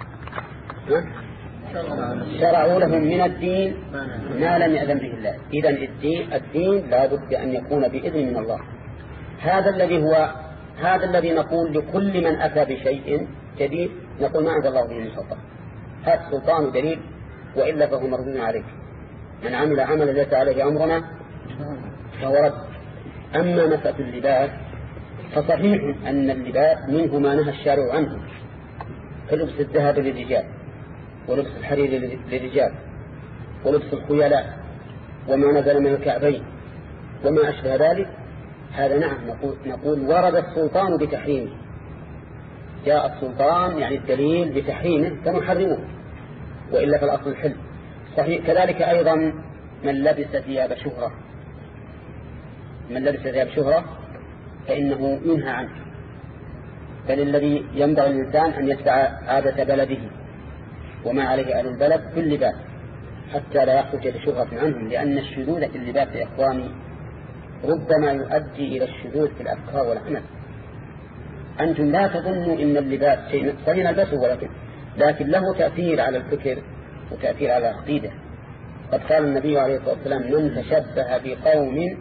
شرعوا لهم من الدين ما لم يأذن به الله. إذن الدين, الدين لا بد أن يكون بإذن من الله. هذا الذي هو هذا الذي نقول لكل من أتى بشيء جديد نقول ما أنزل الله به من سلطان، هذا سلطان دليل، وإلا فهو مردود عليك. من عمل عملا ليس عليه أمرنا فهو رد. أما مسألة اللباس فصحيح أن اللباس منه ما نهى الشارع عنه، كلبس الذهب للرجال ولبس الحرير للرجال ولبس الخيلاء وما نزل من الكعبين وما أشبه ذلك. هذا نعم نقول, نقول ورد السلطان بتحريمه، جاء السلطان يعني الدليل بتحريمه فنحرمه، وإلا فالأصل الحل. صحيح كذلك أيضا من لبس ثياب شهرة، من لبس ثياب شهرة فإنه ينهى عنه، بل الذي ينبغي الإنسان أن يتبع عادة بلده وما عليه أهل البلد في اللباس حتى لا يخرج لشهرة عنهم، لأن الشذوذ في اللباس يا إخواني ربما يؤدي إلى الشذوذ في الأفكار والعمل. أنتم لا تظنوا إن اللباس شيء صحيح نلبسه، ولكن لكن له تأثير على الفكر وتأثير على العقيدة. قد قال النبي عليه الصلاة والسلام: من تشبه بقوم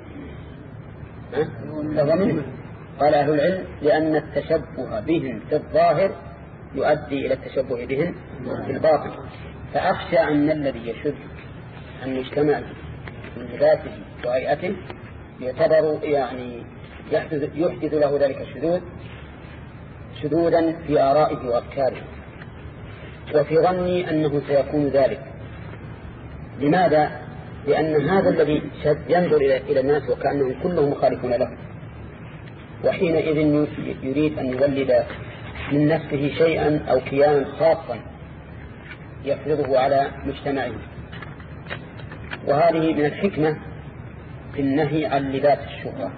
فهو منهم. قال أهل العلم: لأن التشبه بهم في الظاهر يؤدي إلى التشبه بهم في الباطن. فأخشى أن الذي يشد عن مجتمعه من لباسه وهيئته يعتبر يعني يحدث, يحدث له ذلك الشذوذ شذوذا في آرائه وأفكاره، وفي ظني أنه سيكون ذلك. لماذا؟ لأن هذا الذي ينظر إلى الناس وكأنهم كلهم مخالفون له، وحينئذ يريد أن يولد من نفسه شيئا أو كيانا خاصا يفرضه على مجتمعه. وهذه من الحكمة في النهي عن لباس الشهرة.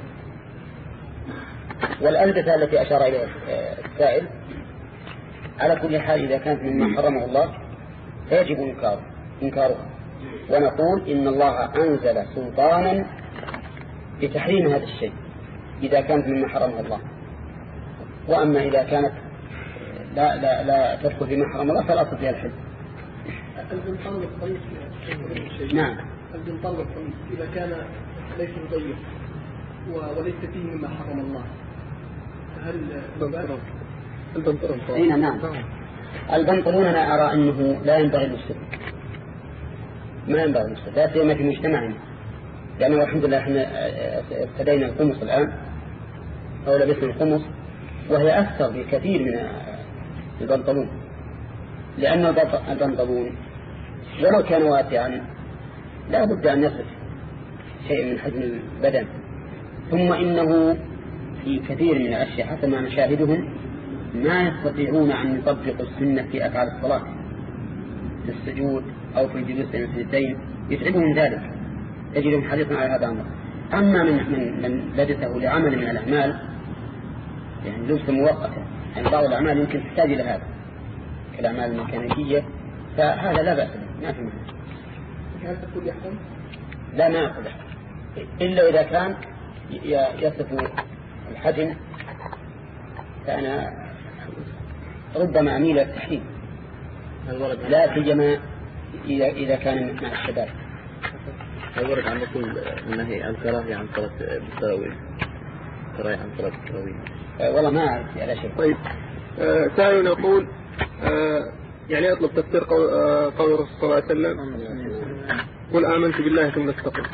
والألبسة التي أشار إليها السائل على كل حال إذا كانت مما حرمه الله فيجب إنكاره إنكارها، ونقول إن الله أنزل سلطانا بتحريم هذا الشيء إذا كانت مما حرمه الله. وأما إذا كانت لا لا لا تدخل فيما حرم الله فالأصل فيها الحل. البنطلون والقميص نعم. البنطلون والقميص إذا كان ليس مضيق وليس فيه مما حرم الله هل البنطلون؟ نعم. البنطلون أنا أرى أنه لا ينبغي للسر، ما ينبغي للسر، لا سيما في مجتمعنا، لأنه الحمد لله احنا ابتدينا القمص الآن أو لبسنا القمص، وهي أكثر بكثير من البنطلون، لأن البنطلون ولو كان واسعا لا بد أن يصف شيء من حجم البدن. ثم إنه في كثير من الأشياء حتى ما نشاهدهم ما يستطيعون أن يطبقوا السنة في أفعال الصلاة في السجود أو في الجلوس بين السجدتين، يتعبهم ذلك، يجدهم حريصا على هذا الأمر. أما من من من لبسه لعمل من الأعمال يعني لبس مؤقتا، يعني بعض الأعمال يمكن تحتاج إلى هذا كالأعمال الميكانيكية، فهذا لا بأس به، ما في معنى. هل تقول يحكم؟ لا، ما أقول يحكم إلا إذا كان يصف الحجم، فأنا ربما أميل التحريم، لا سيما إذا إذا كان مع الشباب. الورد عن نقول النهي عن كراهية عن صلاة بالتراويح، كراهية عن صلاة التراويح. أه والله ما أعرف على شيء. طيب آه سائل يقول آه يعني يطلب تفسير قول, آه قول الرسول صلى الله عليه وسلم قل آمنت بالله ثم استقم.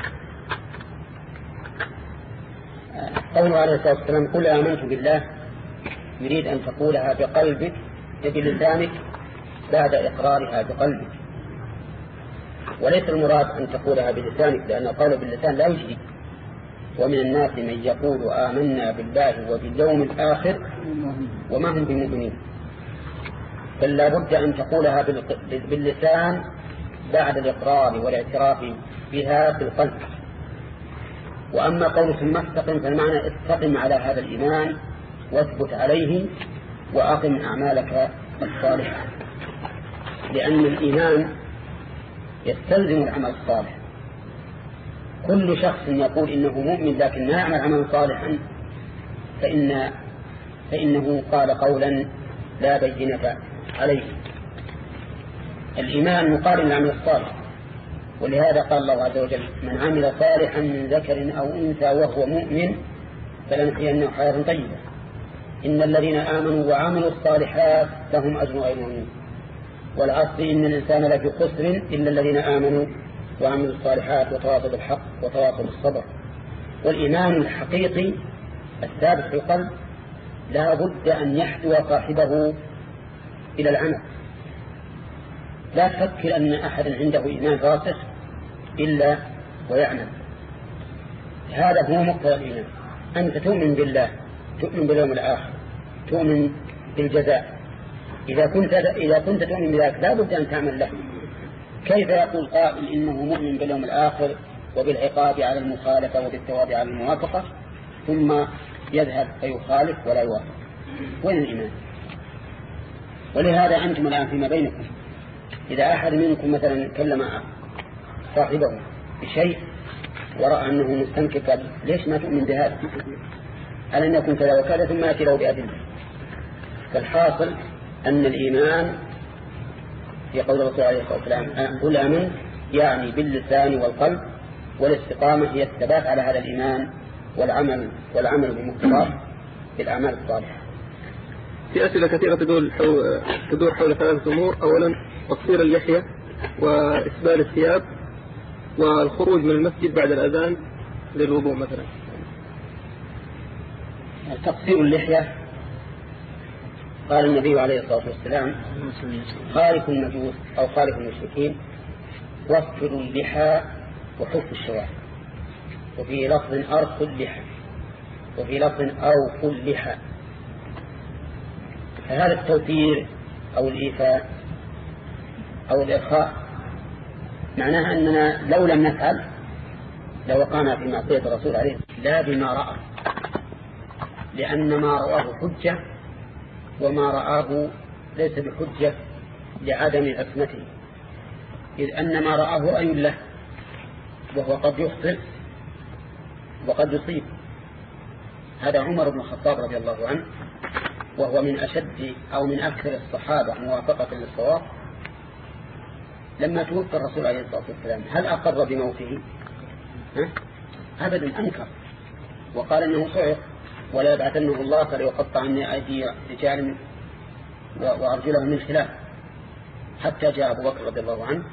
قوله عليه الصلاة والسلام قل آمنت بالله يريد أن تقولها بقلبك بلسانك بعد إقرارها بقلبك، وليس المراد أن تقولها بلسانك، لأن القول باللسان لا يجري. ومن الناس من يقول آمنا بالله وباليوم الآخر وما هم بمؤمنين، بل لا بد أن تقولها باللسان بعد الإقرار والاعتراف بها في القلب. وأما قول ثم استقم فالمعنى استقم على هذا الإيمان واثبت عليه وأقم أعمالك الصالحة، لأن الإيمان يستلزم العمل الصالح. كل شخص يقول إنه مؤمن لكن لا يعمل عملا صالحا فإن فإنه قال قولا لا بينة عليه. الإيمان مقارن للعمل الصالح، ولهذا قال الله عز وجل من عمل صالحا من ذكر أو أنثى وهو مؤمن فلنحيينه حياة طيبة إن الذين آمنوا وعملوا الصالحات لهم أجر غير ممنون والعصر إن الإنسان لفي خسر إلا الذين آمنوا وعملوا الصالحات وتواصوا بالحق وتواصوا بالصبر. والإيمان الحقيقي الثابت في القلب لا بد أن يحدو صاحبه إلى العمل. لا تفكر أن أحدا عنده إيمان راسخ إلا ويعمل. هذا هو مقتضى الإيمان. أنت تؤمن بالله، تؤمن باليوم الآخر، تؤمن بالجزاء. إذا كنت إذا كنت تؤمن بذلك لا بد أن تعمل له. كيف يقول قائل إنه مؤمن باليوم الآخر وبالعقاب على المخالفة وبالثواب على الموافقة ثم يذهب فيخالف ولا يوافق؟ وين الإيمان؟ ولهذا أنتم الآن فيما بينكم إذا أحد منكم مثلا كلم صاحبه بشيء ورأى أنه مستنكف قال ليش ما تؤمن بهذا؟ هل أن يكون كذا وكذا ثم يأتي له بأدلة. فالحاصل أن الإيمان في قول الرسول عليه الصلاة والسلام قل آمنت يعني باللسان والقلب، والاستقامة هي الثبات على هذا الإيمان والعمل والعمل بمقتضاه بالأعمال الصالحة. في أسئلة كثيرة تدور حول, تدور حول ثلاثة أمور. أولا تقصير اللحية وإسبال الثياب والخروج من المسجد بعد الأذان للوضوء مثلا. تقصير اللحية قال النبي عليه الصلاة والسلام خالف المجوس أو خالف المشركين وفروا اللحى وحفوا الشوارب، وفي لفظ أرخوا اللحى، وفي لفظ أوفوا اللحى. فهذا التوفير أو الإيفاء أو الإرخاء معناها أننا لو لم نفعل لوقعنا في معصية الرسول عليه لا بما رأى، لأن ما رآه حجة وما رآه ليس بحجة لعدم عصمته، إذ أن ما رآه رأي له وهو قد يخطئ وقد يصيب. هذا عمر بن الخطاب رضي الله عنه، وهو من أشد أو من أكثر الصحابة موافقة للصواب. لما توفى الرسول عليه الصلاة والسلام هل أقر بموته؟ أبدا، أنكر وقال إنه صعق ولا يبعثنه الله فليقطع عني أيدي رجال وأرجلهم من خلاف. حتى جاء أبو بكر رضي الله عنه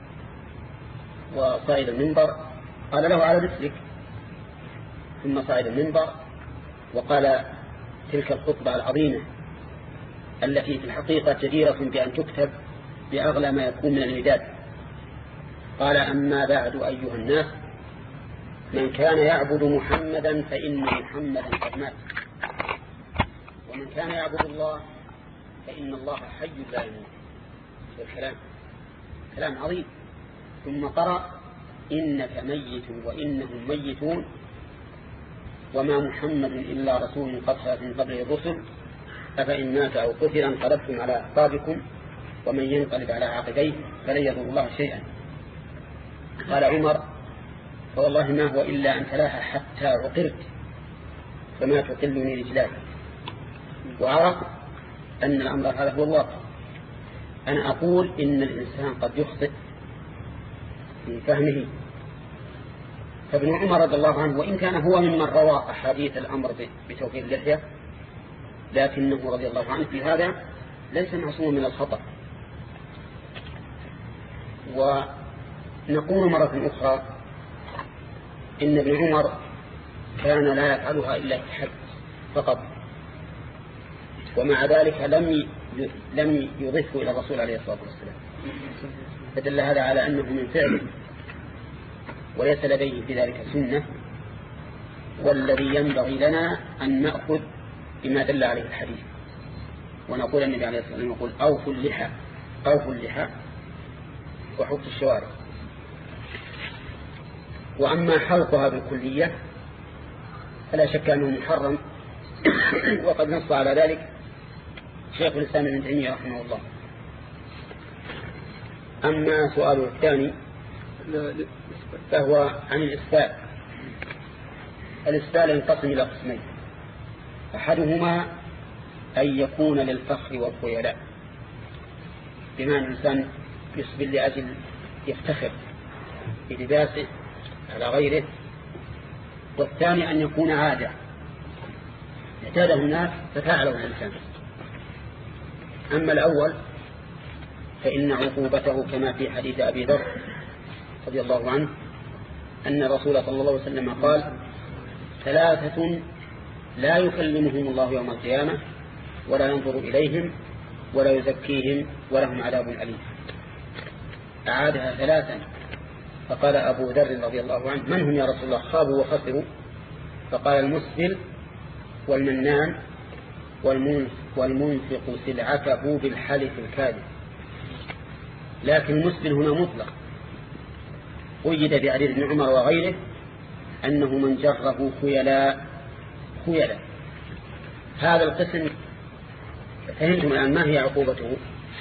وصعد المنبر قال له على مثلك، ثم صعد المنبر وقال تلك الخطبة العظيمة التي في الحقيقة جديرة بأن تكتب بأغلى ما يكون من المداد. قال أما بعد أيها الناس، من كان يعبد محمدا فإن محمدا قد مات، ومن كان يعبد الله فإن الله حي لا يموت. الكلام كلام عظيم. ثم قرأ إنك ميت وإنهم ميتون وما محمد إلا رسول قد خلت من قبله الرسل أفإن مات أو قتل انقلبتم على أعقابكم ومن ينقلب على عقبيه فلن يضر الله شيئا. قال عمر فوالله ما هو إلا أن تلاها حتى عقرت فما تقلني رجلاي. وعرف أن الأمر هذا هو الواقع. أنا أقول إن الإنسان قد يخطئ في فهمه. فابن عمر رضي الله عنه وإن كان هو ممن روى أحاديث الأمر بتوفير اللحية، لكنه رضي الله عنه في هذا ليس معصوم من الخطأ. ونقول مرة أخرى إن ابن عمر كان لا يفعلها إلا في حد فقط، ومع ذلك لم لم يضفه إلى الرسول عليه الصلاة والسلام، فدل هذا على أنه من فعله وليس لديه في ذلك سنة. والذي ينبغي لنا أن نأخذ بما دل عليه الحديث، ونقول النبي عليه الصلاة والسلام يقول أوفوا اللحى أوفوا اللحى وحط الشوارب. وأما حلقها بالكلية فلا شك أنه محرم، وقد نص على ذلك شيخ الإسلام ابن تيمية رحمه الله. أما سؤاله الثاني فهو عن الإسبال. الإسبال ينقسم إلى قسمين: أحدهما أن يكون للفخر والخيلاء، بما أن الإنسان يسبل لأجل يفتخر بلباسه على غيره، والثاني أن يكون عادة اعتاده الناس ففعله الإنسان. أما الأول فإن عقوبته كما في حديث أبي ذر رضي الله عنه أن الرسول صلى الله عليه وسلم قال: ثلاثة لا يكلمهم الله يوم القيامة ولا ينظر إليهم ولا يزكيهم ولهم عذاب أليم. أعادها ثلاثا، فقال أبو ذر رضي الله عنه: من هم يا رسول الله؟ خابوا وخسروا. فقال: المسبل والمنان والمنفق سلعته بالحلف الكاذب. لكن المسبل هنا مطلق، قيد بعدد بن عمر وغيره أنه من جره خيلاء خيلاء. هذا القسم فهمتم الآن ما هي عقوبته؟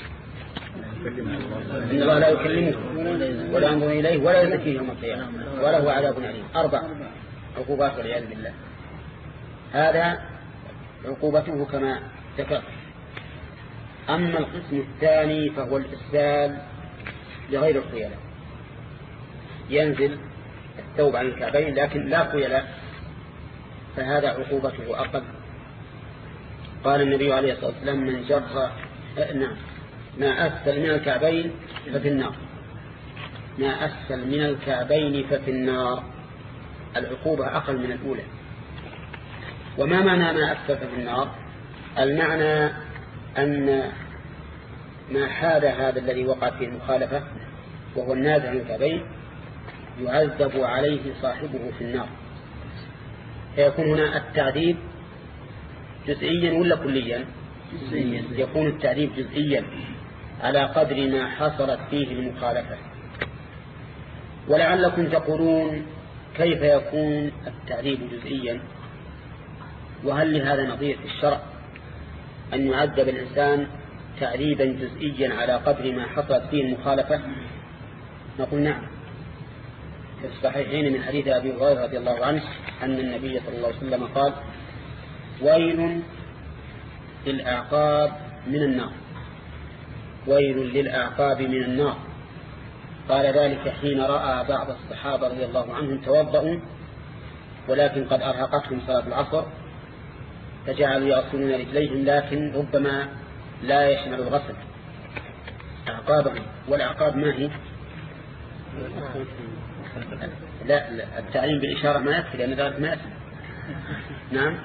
إن الله لا يكلمه ولا ينظر إليه ولا يزكيه يوم القيامة وله عذاب أليم. أربع عقوبات والعياذ بالله. هذا عقوبته كما ذكرت. أما القسم الثاني فهو الإسبال لغير الخيلاء، ينزل الثوب عن الكعبين لكن لا خيلاء، فهذا عقوبته أقل. قال النبي عليه الصلاة والسلام: من جر نعم ما أسفل من الكعبين ففي النار، ما أسفل من الكعبين ففي النار. العقوبة أقل من الأولى. وما معنى ما أسفل في النار؟ المعنى أن ما حاد هذا الذي وقع فيه المخالفة وهو النازع عن الكعبين يعذب عليه صاحبه في النار، فيكون هنا التعذيب جزئيا ولا كليا؟ جزئيا. يكون التعذيب جزئيا على قدر ما حصلت فيه المخالفة. ولعلكم تقولون كيف يكون التعذيب جزئيا، وهل لهذا نظير في الشرع أن يعذب الإنسان تعذيبا جزئيا على قدر ما حصلت فيه المخالفة؟ نقول نعم. في الصحيحين من حديث أبي هريرة رضي الله عنه أن النبي صلى الله عليه وسلم قال: ويل للأعقاب من النار، ويل للأعقاب من النار. قال ذلك حين رأى بعض الصحابة رضي الله عنهم توضؤوا ولكن قد أرهقتهم صلاة العصر فجعلوا يغسلون رجليهم، لكن ربما لا يشمل الغسل أعقابهم. والأعقاب ما هي؟ لا, لا التعليم بالإشارة ما يكفي لأن ذلك ما يكفي. نعم.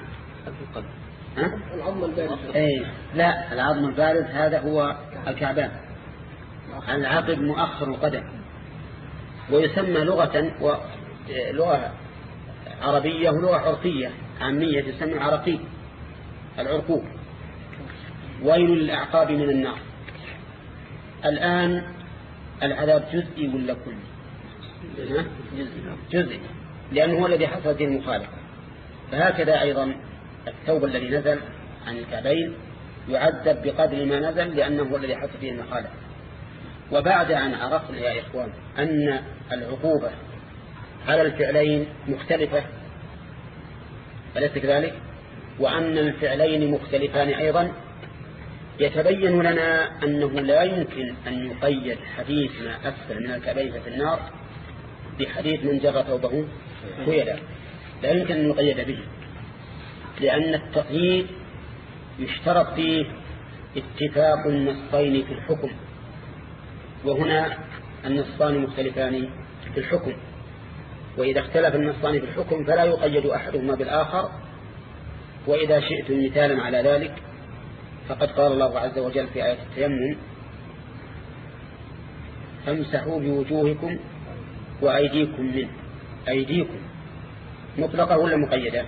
العظم البارد. ايه لا، العظم البارد هذا هو الكعبان. العقب مؤخر القدم، ويسمى لغة ولغة عربية ولغة عرفية عامية تسمى عرقي، العرقوب. ويل للأعقاب من النار. الآن العذاب جزئي ولا كلي؟ جزئي، لأنه هو الذي حصل فيه المخالفة. فهكذا أيضا الثوب الذي نزل عن الكعبين يعذب بقدر ما نزل لأنه هو الذي حصل فيه المخالفة. وبعد أن عرفنا يا إخوان أن العقوبة على الفعلين مختلفة أليس كذلك؟ وأن الفعلين مختلفان أيضا، يتبين لنا أنه لا يمكن أن يقيد حديث ما أسفل من الكعبين في النار بحديث من جر ثوبه خيلا، لا يمكن أن يقيد به، لأن التقييد يشترط فيه اتفاق النصين في الحكم، وهنا النصان مختلفان في الحكم، وإذا اختلف النصان في الحكم فلا يقيد أحدهما بالآخر. وإذا شئتم مثالا على ذلك فقد قال الله عز وجل في آية التيمم: فامسحوا بوجوهكم وأيديكم منه. أيديكم مطلقة ولا مقيدة؟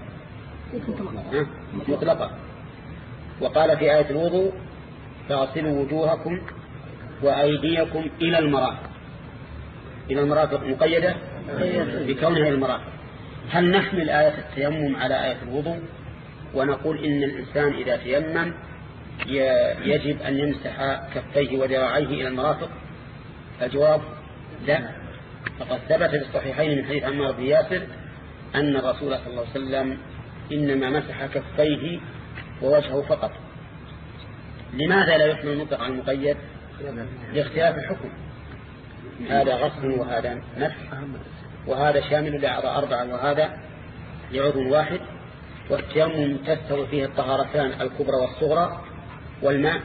مطلقة. وقال في آية الوضوء: فاغسلوا وجوهكم وأيديكم إلى المرافق. إلى المرافق مقيدة بكونها إلى المرافق. هل نحمل آية التيمم على آية الوضوء ونقول إن الإنسان إذا تيمم يجب أن يمسح كفيه وذراعيه إلى المرافق؟ الجواب لا. فقد ثبت في الصحيحين من حديث عمار بن ياسر أن الرسول صلى الله عليه وسلم إنما مسح كفيه ووجهه فقط. لماذا لا يحمل المطلق على المقيد؟ لاختلاف الحكم، هذا غسل وهذا مسح، وهذا شامل لأعضاء أربعة وهذا لعضو واحد. والتيمم تستوي فيه الطهارتان الكبرى والصغرى. والماء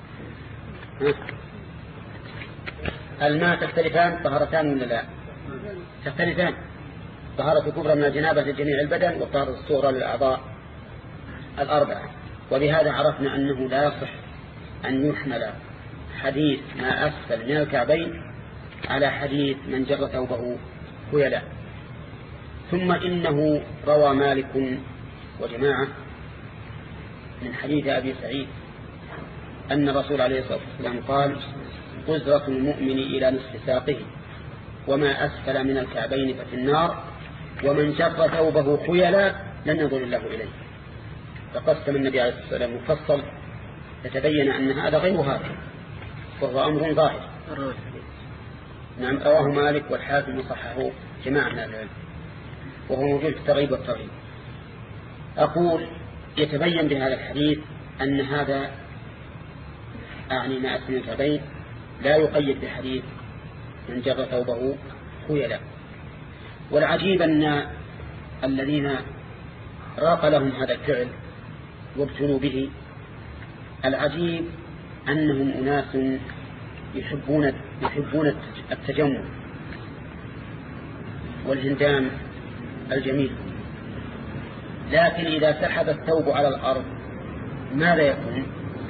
الماء تختلفان طهارتان ولا لا؟ تختلفان. طهارة الكبرى من الجنابة لجميع البدن، والطهارة الصغرى للأعضاء الأربعة. وبهذا عرفنا أنه لا يصح أن يحمل حديث ما أسفل من الكعبين على حديث من جر ثوبه خيلا. ثم إنه روى مالك وجماعة من حديث أبي سعيد أن الرسول عليه الصلاة والسلام قال: قزرة المؤمن إلى نصف ساقه، وما أسفل من الكعبين ففي النار، ومن جر ثوبه خيلا لن ينظر الله إليه. فقسم النبي عليه الصلاة والسلام مفصل، فتبين أن هذا غير هذا، وهو أمر ظاهر. نعم، رواه مالك والحاكم وصححه جماعة من العلم، وهو موجود في الترغيب والترهيب. أقول يتبين بهذا الحديث أن هذا أعني ما أسفل الكعبين لا يقيد بحديث من جر ثوبه خيلا. والعجيب أن الذين راق لهم هذا الفعل وابتلوا به، العجيب أنهم أناس يحبون يحبون التجمل والهندام الجميل. لكن إذا سحب الثوب على الأرض ماذا يكون؟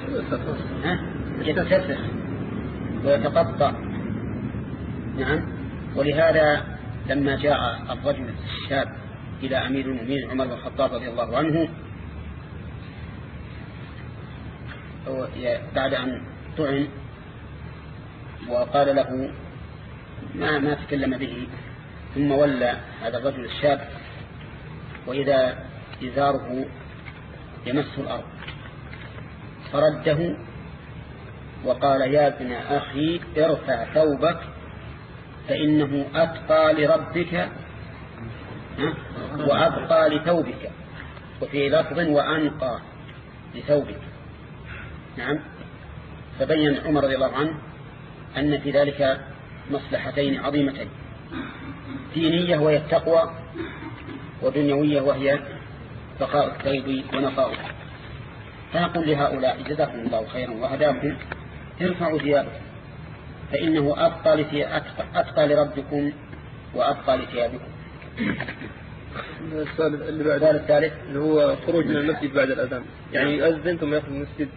يتسخ ويتقطع. نعم. ولهذا لما جاء الرجل الشاب إلى أمير المؤمنين عمر بن الخطاب رضي الله عنه بعد أن طعن وقال له ما ما تكلم به، ثم ولى هذا الرجل الشاب وإذا إزاره يمس الأرض فرده وقال يا ابن أخي ارفع ثوبك فإنه أتقى لربك وأبقى لثوبك، وفي لفظ وأنقى لثوبك. نعم. فبين عمر رضي الله عنه أن في ذلك مصلحتين عظيمتين، دينية وهي التقوى، ودنيوية وهي بقاء الثوب ونقاؤه. فنقول لهؤلاء جزاكم الله خيرا وهداكم ارفعوا ثيابكم فإنه أبقى, أبقى لربكم وأبقى لثيابكم. السؤال اللي بعد هذا الثالث اللي هو خروج من المسجد بعد الأذان، يعني يؤذن ثم يخرج من المسجد.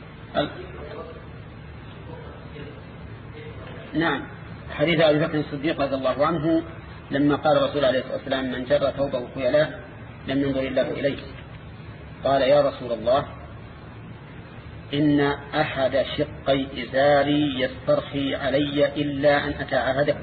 نعم. حديث أبي بكر الصديق رضي الله عنه لما قال الرسول عليه الصلاة والسلام من جر ثوبه خيلاء لم ينظر الله إليه، قال يا رسول الله إن أحد شقي إزاري يسترخي علي إلا أن أتعاهده،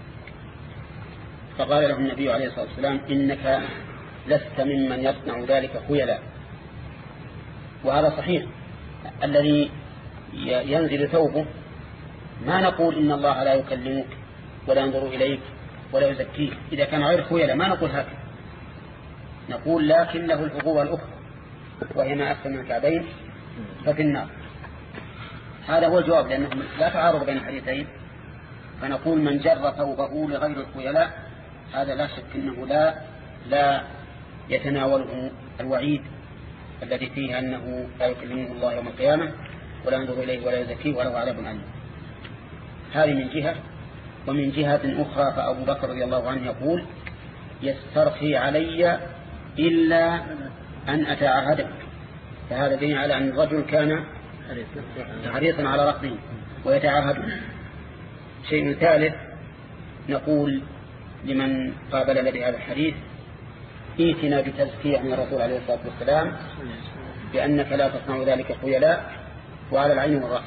فقال له النبي عليه الصلاة والسلام إنك لست ممن يصنع ذلك خيلاء. وهذا صحيح، الذي ينزل ثوبه ما نقول إن الله لا يكلمك ولا ينظر إليك ولا يزكيك إذا كان غير خيلاء، ما نقول هكذا، نقول لكن له العقوبة الأخرى وهي ما أسفل من الكعبين ففي النار. هذا هو الجواب، لأنه لا تعارض بين الحديثين. فنقول من جر ثوبه لغير الخيلاء هذا لا شك أنه لا لا يتناوله الوعيد الذي فيه أنه لا يكلمه الله يوم القيامة ولا ينظر إليه ولا يزكيه وله عذاب أليم. هذه من جهة. ومن جهة أخرى فأبو بكر رضي الله عنه يقول يسترخي علي إلا أن أتعاهده، فهذا دليل على أن الرجل كان حريصا على رفضه ويتعاهده. شيء ثالث نقول لمن قابل لدي هذا الحديث ائتنا بتزكية من الرسول عليه الصلاة والسلام بأنك لا تصنع ذلك خيلاء وعلى العين والرأس.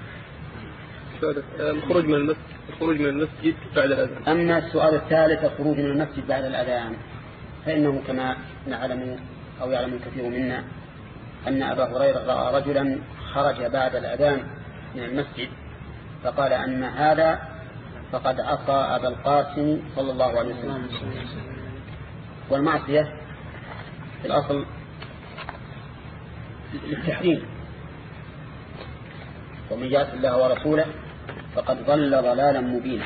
الخروج من المسجد الخروج من المسجد بعد الأذان. أما السؤال الثالث الخروج من المسجد بعد الأذان فإنه كما نعلم أو يعلم الكثير منا أن أبا هريرة رأى رجلا خرج بعد الأذان من المسجد فقال أن هذا فقد عصى أبا القاسم صلى الله عليه وسلم. والمعصية في الأصل للتحريم، ومن يعص الله ورسوله فقد ضل ضلالا مبينا.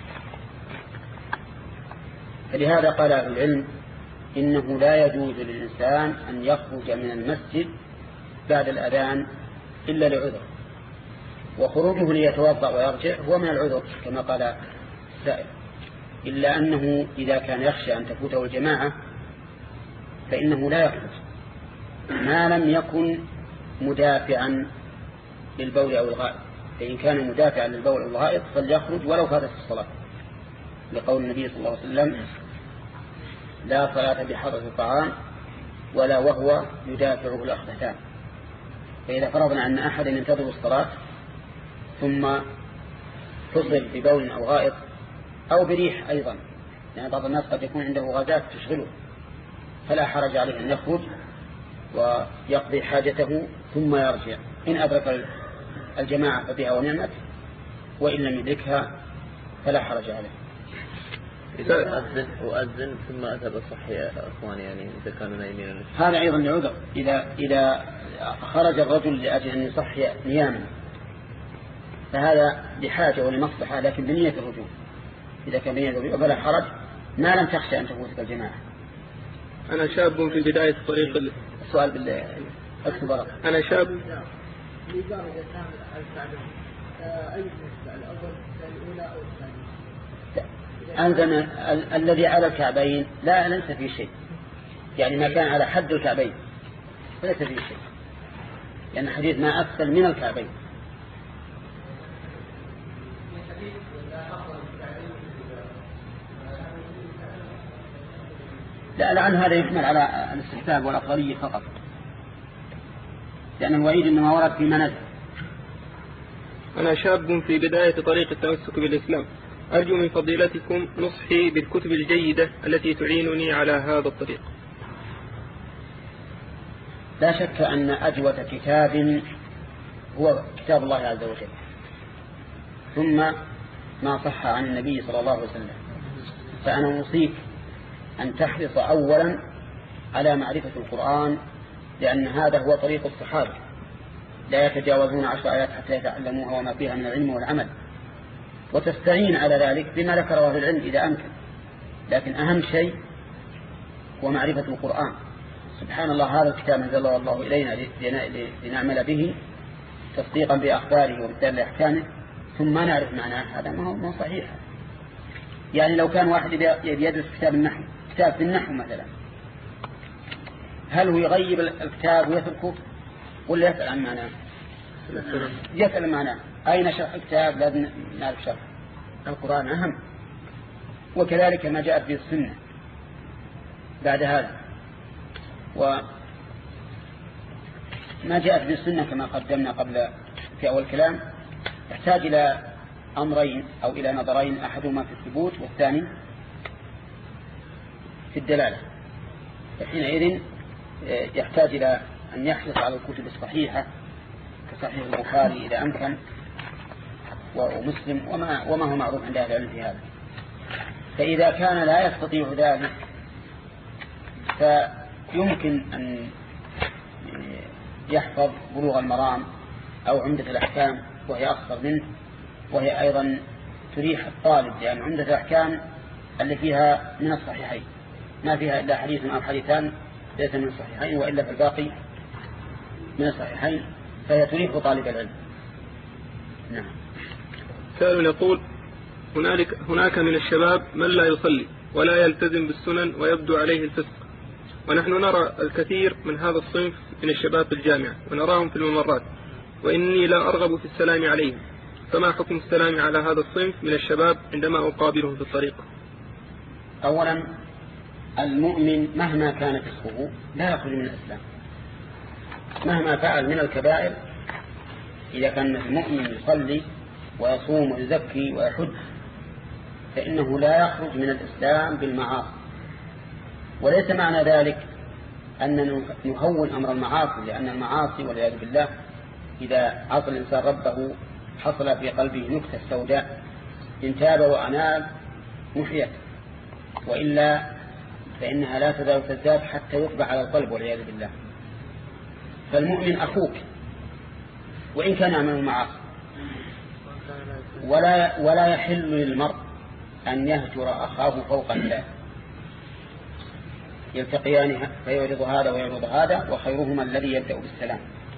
فلهذا قال أهل العلم إنه لا يجوز للإنسان أن يخرج من المسجد بعد الأذان إلا لعذر، وخروجه ليتوضأ ويرجع هو من العذر كما قال السائل، إلا أنه إذا كان يخشى أن تفوته الجماعة فإنه لا يخرج ما لم يكن مدافعا للبول أو الغائط. فإن كان مدافعا للبول أو الغائط فليخرج ولو فاتت الصلاة، لقول النبي صلى الله عليه وسلم لا صلاة بحضرة الطعام ولا وهو يدافعه الأخبثان. فإذا فرضنا أن أحد ينتظر الصلاة ثم تصل ببول أو غائط أو بريح أيضا، لأن يعني بعض الناس قد يكون عنده غازات تشغله، فلا حرج عليه أن يخرج ويقضي حاجته ثم يرجع. إن أدرك الجماعة فبها ونعمت، وإن لم يدركها فلا حرج عليه. إذا أذن وأذن ثم أذهب الصحي يا أخواني، يعني إذا كانوا نايمين هذا أيضا لعذر. إذا إذا خرج الرجل لأجل أن يصحي نياما فهذا لحاجة ولمصلحة، لكن بنية الرجوع. إذا كان بنية الرجوع فلا حرج ما لم تخشى أن تفوتك الجماعة. أنا شاب في بداية طريق السؤال بالله أكبر. أنا شاب لدرجة كامل السعادة أي نسبة الأول الأولى أو الثانية؟ أنزل ال الذي على الكعبين لا ليس فيه شيء، يعني ما كان على حد الكعبين فليس فيه شيء، لأن حديث ما أسفل من الكعبين. لا لعل هذا يحمل على الاستحباب والأفضلية فقط، لأن الوعيد إنما ورد في منازل. أنا شاب في بداية طريق التمسك بالإسلام، أرجو من فضيلتكم نصحي بالكتب الجيدة التي تعينني على هذا الطريق. لا شك أن أجود كتاب هو كتاب الله عز وجل، ثم ما صح عن النبي صلى الله عليه وسلم. فأنا أوصيك أن تحرص أولا على معرفة القرآن، لأن هذا هو طريق الصحابة، لا يتجاوزون عشر آيات حتى يتعلموها وما فيها من العلم والعمل، وتستعين على ذلك بما ذكره أهل العلم إذا أمكن، لكن أهم شيء هو معرفة القرآن. سبحان الله، هذا الكتاب أنزل الله إلينا لنعمل به تصديقا بأخباره وبالتالي لأحكامه، ثم ما نعرف معناه، هذا ما هو صحيح. يعني لو كان واحد يدرس كتاب النحو، كتاب في النحو مثلا، هل هو يغيب الكتاب ويتركه ولا يسأل عن معناه؟ يسأل معناه. أين شرح الكتاب؟ لازم نعرف شرح. القرآن أهم، وكذلك ما جاءت به السنة بعد هذا، وما جاءت به السنة كما قدمنا قبل في أول كلام يحتاج إلى أمرين أو إلى نظرين، أحدهما في الثبوت والثاني في الدلالة. فحينئذ يحتاج إلى أن يحرص على الكتب الصحيحة كصحيح البخاري إذا أمكن ومسلم وما, وما هو معروف عند أهل العلم في هذا. فإذا كان لا يستطيع ذلك فيمكن أن يحفظ بلوغ المرام أو عمدة الأحكام وهي أخطر منه، وهي أيضا تريح الطالب، لأن عمدة الأحكام اللي فيها من الصحيحين ما فيها إلا حديث أو حديثان ليس من الصحيحين، وإلا في الباقي من الصحيحين، فهي تريح طالب العلم. نعم. سائل يقول: هنالك هناك من الشباب من لا يصلي ولا يلتزم بالسنن ويبدو عليه الفسق، ونحن نرى الكثير من هذا الصنف من الشباب في الجامعة ونراهم في الممرات، وإني لا أرغب في السلام عليهم، فما حكم السلام على هذا الصنف من الشباب عندما أقابلهم في الطريق؟ أولا، المؤمن مهما كان فسقه لا يخرج من الإسلام، مهما فعل من الكبائر. إذا كان المؤمن يصلي ويصوم ويزكي ويحج فإنه لا يخرج من الإسلام بالمعاصي. وليس معنى ذلك أن نهون أمر المعاصي، لأن المعاصي والعياذ بالله إذا عصى الإنسان ربه حصل في قلبه نكتة سوداء، إن تاب وأناب محيت، وإلا فإنها لا تزال تزداد حتى يطبع على القلب والعياذ بالله. فالمؤمن أخوك وإن كان يعمل المعاصي، ولا, ولا يحل للمرء أن يهجر أخاه فوق الله، يلتقيان فيعرض هذا ويعرض هذا، وخيرهما الذي يبدأ بالسلام.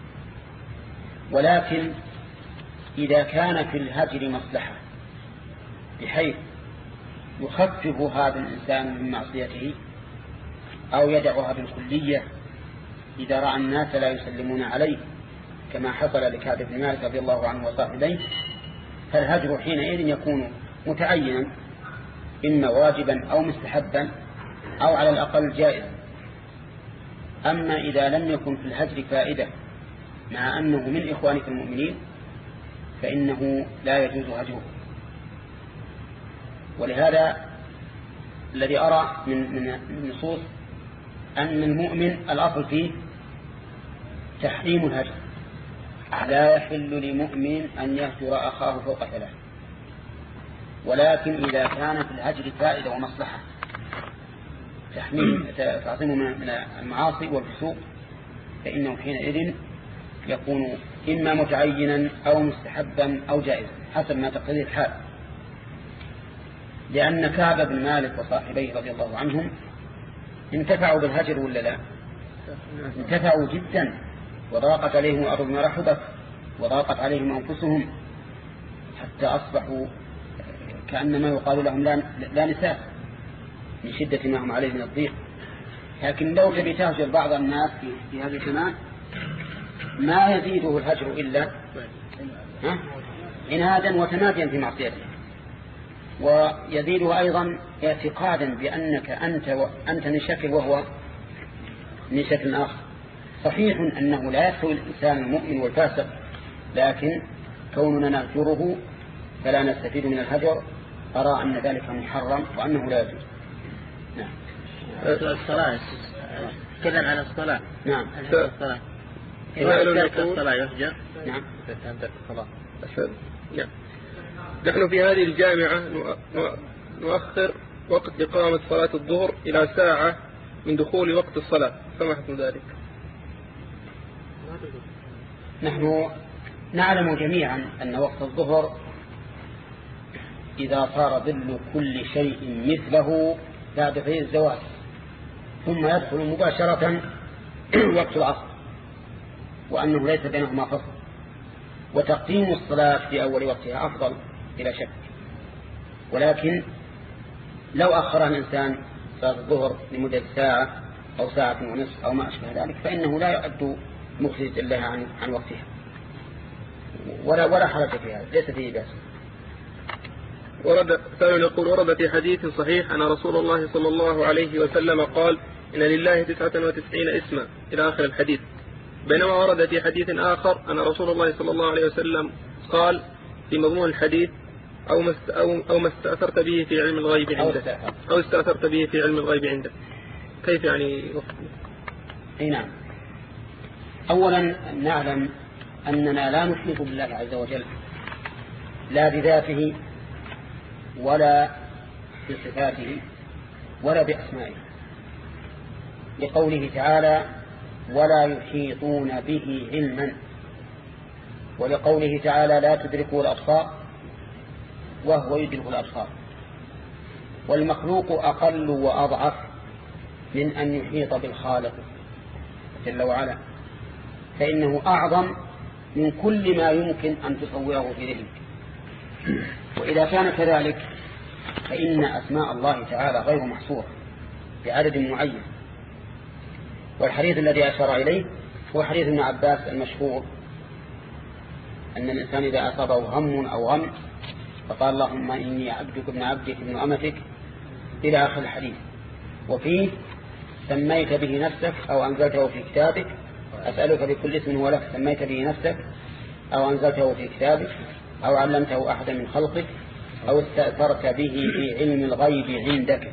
ولكن إذا كان في الهجر مصلحة بحيث يخفف هذا الإنسان من معصيته أو يدعها بالكلية إذا رأى الناس لا يسلمون عليه كما حصل لكعب بن مالك رضي الله عنه وصاحبيه، فالهجر حينئذ يكون متعينا، إما واجبا أو مستحبا أو على الأقل جائزا. أما إذا لم يكن في الهجر فائدة مع أنه من إخوانك المؤمنين فإنه لا يجوز هجره. ولهذا الذي أرى من النصوص أن المؤمن الأصل فيه تحريم الهجر، لا يحل لمؤمن أن يهجر أخاه فوق ثلاث، ولكن إذا كان في الهجر فائدة ومصلحة تحميل تعصمه من المعاصي والفسوق فإنه حينئذ يكون إما متعينا أو مستحبا أو جائزا حسب ما تقتضي الحال. لأن كعب بن مالك وصاحبيه رضي الله عنهم انتفعوا بالهجر ولا لا؟ انتفعوا جدا، وضاقت عليهم الأرض ما رحبت وضاقت عليهم أنفسهم حتى أصبحوا كأنما يقال لهم لا, لا نساء من شدة ما هم عليه من الضيق. لكن لو تبي تهجر بعض الناس في, في هذا الزمان ما يزيده الهجر إلا عنادا وتماديا في معصيته، ويزيده أيضا اعتقادا بأنك أنت, أنت من شكل وهو من شكل آخر. صحيح أنه لا يستوي الإنسان المؤمن والفاسق، لكن كوننا نهجره فلا نستفيد من الهجر أرى أن ذلك محرم وأنه لا يجوز. نعم. الصلاة كذا على الصلاة. نعم. الصلاة إذا ترك الصلاة يهجر. نعم. ترك الصلاة. نعم. نحن في هذه الجامعة نؤخر وقت إقامة صلاة الظهر إلى ساعة من دخول وقت الصلاة، فما حكم ذلك؟ نحن نعلم جميعا أن وقت الظهر إذا صار ظل كل شيء مثله بعد في الزواج ثم يدخل مباشرة وقت العصر، وأنه ليس بينهما فصل، وتقديم الصلاة في أول وقتها أفضل بلا شك. ولكن لو أخر الإنسان صلاة الظهر لمدة ساعة أو ساعة ونصف أو ما أشبه ذلك فإنه لا يؤد مخرج الله عن, عن وقتها، ولا, ولا حرج في هذا، ليس فيه بأس. ورد كانوا يقول ورد في حديث صحيح أن رسول الله صلى الله عليه وسلم قال إن لله تسعة وتسعين اسما إلى آخر الحديث، بينما ورد في حديث آخر أن رسول الله صلى الله عليه وسلم قال في مضمون الحديث أو ما أو أو ما استأثرت به في علم الغيب عندك أو استأثرت به في علم الغيب عندك. كيف يعني؟ أي نعم. أولا نعلم أننا لا نحيط بالله عز وجل لا بذاته ولا بصفاته ولا بأسمائه، لقوله تعالى ولا يحيطون به علما، ولقوله تعالى لا تدركوا الأبصار وهو يدرك الأبصار. والمخلوق أقل وأضعف من أن يحيط بالخالق جل وعلا، فإنه أعظم من كل ما يمكن أن تصوره في ذهنك. وإذا كان كذلك فإن أسماء الله تعالى غير محصورة بعدد معين. والحديث الذي أشار إليه هو حديث ابن عباس المشهور أن الإنسان إذا أصابه هم أو غم فقال اللهم إني عبدك ابن عبدك ابن أمتك إلى آخر الحديث، وفيه سميت به نفسك أو أنزلته في كتابك، أسألك بكل اسم هو لك سميت به نفسك أو أنزلته في كتابك أو علمته أحدا من خلقك أو استأثرت به في علم الغيب عندك.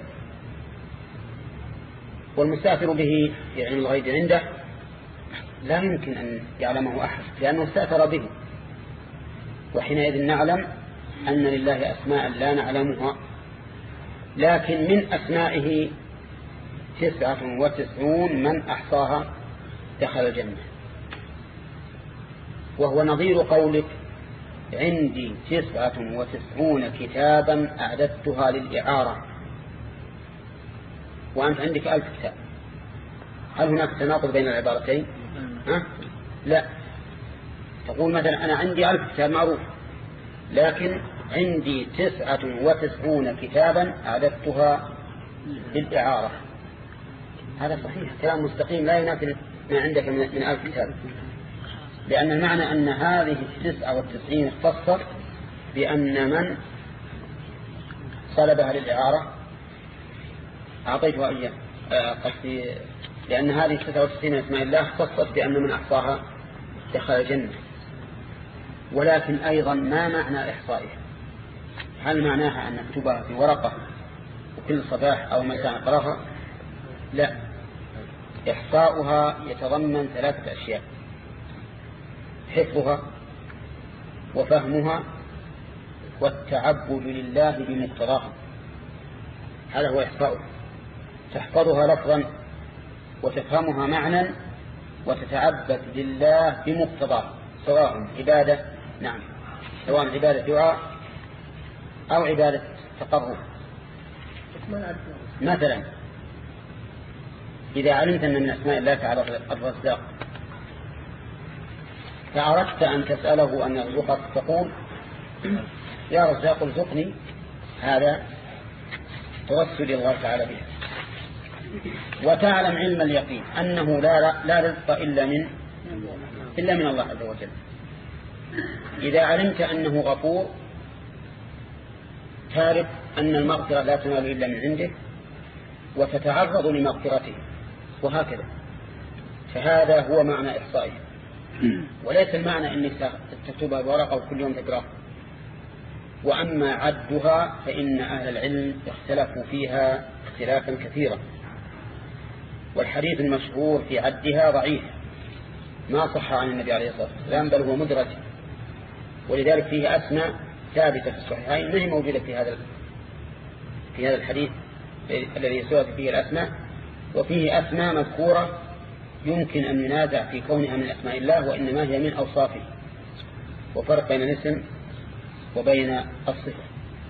والمستأثر به في علم الغيب عنده لا يمكن أن يعلمه أحد لأنه استأثر به، وحينئذ نعلم أن لله أسماء لا نعلمها، لكن من أسمائه تسعة وتسعون من أحصاها دخل الجنة، وهو نظير قولك عندي تسعة وتسعون كتابا أعددتها للإعارة وأنت عندك ألف كتاب. هل هناك تناقض بين العبارتين؟ ها؟ لا. تقول مثلا أنا عندي ألف كتاب معروف، لكن عندي تسعة وتسعون كتابا أعددتها للإعارة. هذا صحيح، كلام مستقيم لا ينافي ما عندك من ألف كتاب، لأن المعنى أن هذه التسعة والتسعين اختصت بأن من صلبها للإعارة أعطيتها إياه، قصدي لأن هذه التسعة والتسعين اسماء الله اختصت بأن من أحصاها دخل الجنة. ولكن أيضا ما معنى إحصائها؟ هل معناها أن نكتبها في ورقة وكل صباح أو مساء نقرأها؟ لا، إحصاؤها يتضمن ثلاثة أشياء: حفظها وفهمها والتعبد لله بمقتضاها. هذا هو إحصاؤها، تحفظها لفظا وتفهمها معنى وتتعبد لله بمقتضاها، سواء عبادة نعم سواء عبادة دعاء أو عبادة تقرب. مثلا إذا علمت أن من أسماء الله تعالى الرزاق فأردت أن تسأله أن يرزقك تقول يا رزاق ارزقني هذا توسل الله تعالى بها. وتعلم علم اليقين أنه لا لا رزق إلا من إلا من الله عز وجل. إذا علمت أنه غفور تعرف أن المغفرة لا تنال إلا من عنده وتتعرض لمغفرته، وهكذا. فهذا هو معنى إحصائه، وليس المعنى أنك تكتبها بورقة وكل يوم تقرأ. وأما عدها فإن أهل العلم اختلفوا فيها اختلافا كثيرا، والحديث المشهور في عدها ضعيف ما صح عن النبي عليه الصلاة والسلام، بل هو مدرج، ولذلك فيه أسماء ثابتة في الصحيحين ما هي موجودة في هذا في هذا الحديث الذي سورت فيه الأسماء، وفيه أسماء مذكورة يمكن أن ينازع في كونها من أسماء الله وإنما هي من أوصافه، وفرق بين الاسم وبين الصفة.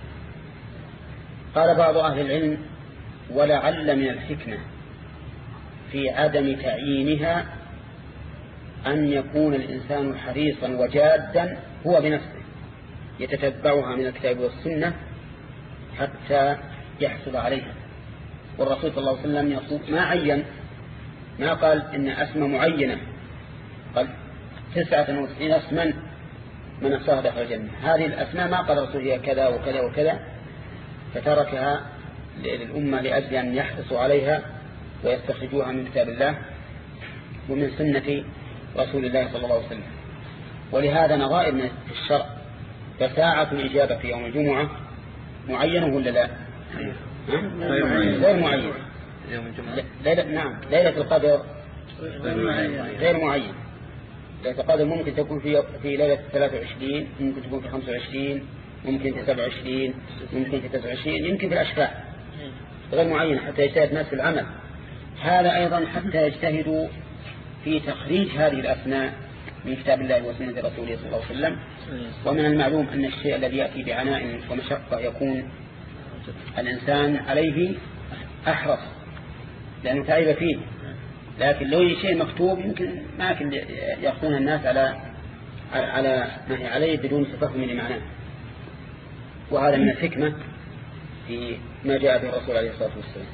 قال بعض أهل العلم: ولعل من الحكمة في عدم تعيينها أن يكون الإنسان حريصا وجادا هو بنفسه يتتبعها من الكتاب والسنة حتى يحصل عليها. والرسول صلى الله عليه وسلم يقول ما عين، ما قال إن أسمى معينة، قال تسعة وتسعين اسما من الصهد دخل الجنة. هذه الأسماء ما قال الرسول هي كذا وكذا وكذا، فتركها للأمة لأجل أن يحرصوا عليها ويستخرجوها من كتاب الله ومن سنة رسول الله صلى الله عليه وسلم. ولهذا نظائر من الشرع، فساعة الإجابة في يوم الجمعة معينة ولا لا؟ غير معين. ليلة نعم ليلة القدر غير معين. ليلة القدر ممكن تكون في في ليلة ثلاثة وعشرين، ممكن تكون في خمسة وعشرين، ممكن في سبعة وعشرين، ممكن في تسعة وعشرين، يمكن في الأشفاع، غير معين حتى يجتهد الناس في العمل. هذا أيضا حتى يجتهدوا في تخريج هذه الأسماء من كتاب الله وسنة رسوله صلى الله عليه وسلم. ومن المعلوم أن الشيء الذي يأتي بعناء ومشقة يكون الإنسان عليه أحرص لأنه تعب فيه، لكن لو شيء مكتوب يمكن ما يمكن يأخذون الناس على على ما هي عليه بدون تفهم لمعناه. وهذا من الحكمة في ما جاء به الرسول عليه الصلاة والسلام.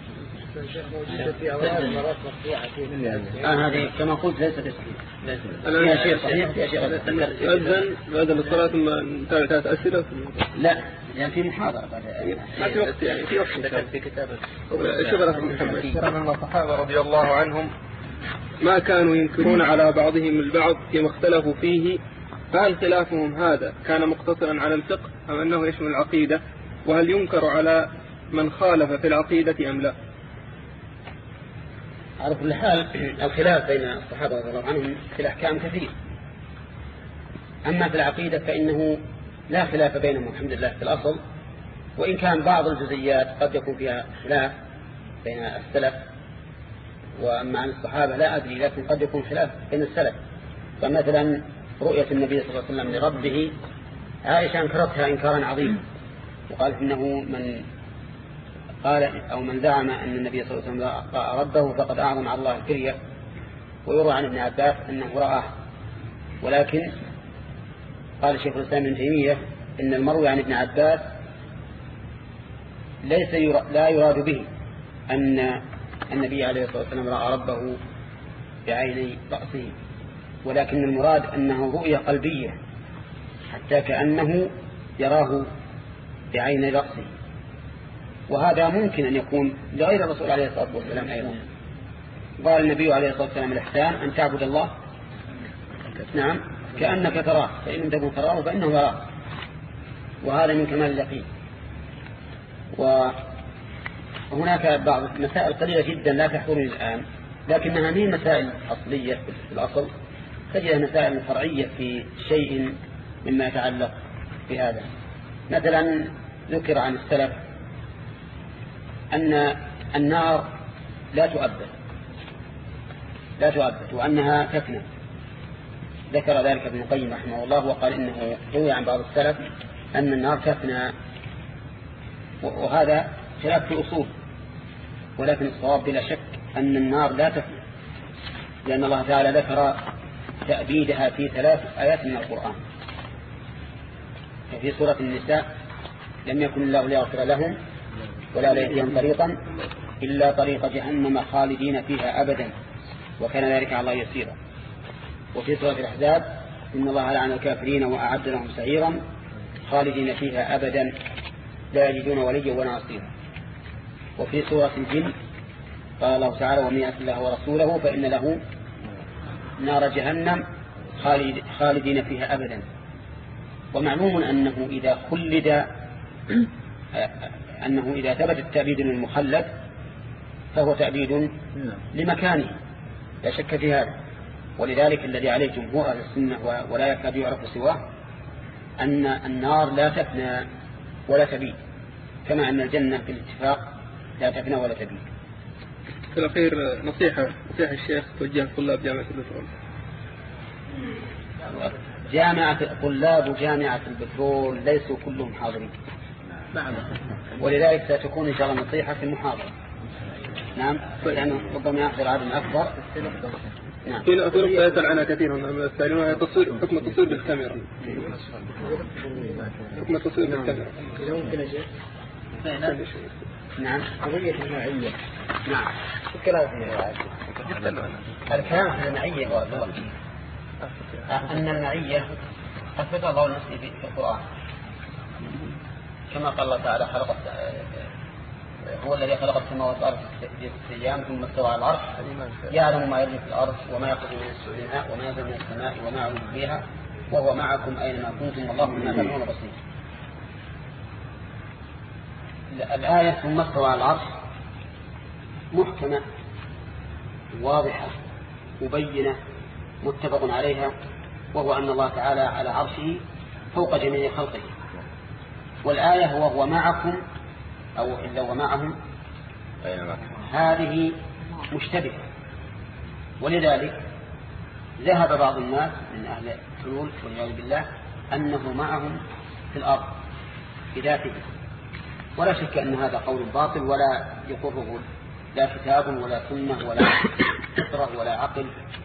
آه هذه كما قلت ليست صحيحة، فيها شيء صحيح فيها شيء غير. أذن بعد الصلاة ثم نتابع ثلاث أسئلة. لا يعني في محاضرة ما في وقت، يعني في وقت في كتابة. شكرا محمد. أن الصحابة رضي الله عنهم ما كانوا ينكرون على بعضهم البعض فيما اختلفوا فيه، فهل خلافهم هذا كان مقتصرا على الفقه أم أنه يشمل العقيدة؟ وهل ينكر على من خالف في العقيدة أم لا؟ على كل حال الخلاف بين الصحابة رضي الله عنهم في الأحكام كثير، أما في العقيدة فإنه لا خلاف بينهم الحمد لله في الأصل، وإن كان بعض الجزئيات قد يكون فيها خلاف بين السلف، وأما عن الصحابة لا أدري، لكن قد يكون خلاف بين السلف. فمثلا رؤية النبي صلى الله عليه وسلم لربه عائشة أنكرتها إنكارا عظيما، وقال إنه من قال أو من زعم أن النبي صلى الله عليه وسلم رأى ربه فقد أعظم على الله الكرية. ويروى عن ابن عباس أنه رآه، ولكن قال الشيخ الإسلام ابن تيمية إن المروي عن ابن عباس ليس يرى لا يراد به أن النبي عليه الصلاة والسلام رأى ربه بعيني رأسه، ولكن المراد أنه رؤية قلبية حتى كأنه يراه بعين رأسه. وهذا ممكن أن يكون لغير الرسول عليه الصلاة والسلام أيضا. قال النبي عليه الصلاة والسلام الإحسان أن تعبد الله نعم كأنك تراه، فإن لم تكن تراه فإنه يراه، وهذا من كمال اليقين. وهناك بعض مسائل قليلة جدا لا تحضرني الآن، لكنها من مسائل أصلية في الأصل، تجد مسائل فرعية في شيء مما يتعلق بهذا. مثلا ذكر عن السلف أن النار لا تؤبد لا تؤبد وأنها تفنى. ذكر ذلك ابن القيم رحمه الله، وقال إنه روي عن بعض السلف أن النار تفنى، وهذا خلاف في الأصول، ولكن الصواب بلا شك أن النار لا تفنى، لأن الله تعالى ذكر تأبيدها في ثلاث آيات من القرآن. في سورة النساء لم يكن الله ليغفر لهم ولا ليهديهم طريقا إلا طريق جهنم خالدين فيها أبدا وكان ذلك على الله يسيرا. وفي سورة الأحزاب إن الله لعن الكافرين وأعد لهم سعيرا خالدين فيها أبدا لا يجدون وليا ولا نصيرا. وفي سورة الجن قال الله تعالى ومن يعص الله ورسوله فإن له نار جهنم خالد خالدين فيها أبدا. ومعلوم أنه إذا خلد أنه إذا ثبت التأبيد للمخلد فهو تأبيد لمكانه لا شك في هذا. ولذلك الذي عليه جمهور أهل السنة ولا يكاد يعرف سواه أن النار لا تفنى ولا تبيد كما أن الجنة بالاتفاق لا تفنى ولا تبيد. في الأخير نصيحة نصيحة الشيخ توجه طلاب جامعة البترول. جامعة طلاب جامعة البترول ليسوا كلهم حاضرين ولذلك ستكون إن شاء الله نصيحة في المحاضرة. نعم لأنه ربما يحضر عدد أكبر. نعم. في نقطة يسأل عنها كثير من السائلين وهي تصوير حكم التصوير بالكاميرا. حكم التصوير بالكاميرا. إذا ممكن أجل. نعم. قضية المعية. نعم. الكلام فيها. الكلام في المعية هو أن المعية أثبت الله لنفسه في القرآن كما قال الله تعالى خلق هو الذي خلق السماوات والأرض في ستة أيام ثم استوى على العرش يعلم ما يلج في الأرض وما يخرج من منها وما ينزل من السماء وما يعرج فيها وهو معكم أينما كنتم والله بما تعملون بصير. الآية ثم استوى على العرش محكمة واضحة مبينة متفق عليها وهو أن الله تعالى على عرشه فوق جميع خلقه. والآية وهو معكم أو إلا ومعهم هذه مشتبهة. ولذلك ذهب بعض الناس من أهل الحلول والعياذ بالله أنه معهم في الأرض بذاته ولا شك أن هذا قول باطل ولا يقره لا كتاب ولا سنة ولا فطرة ولا عقل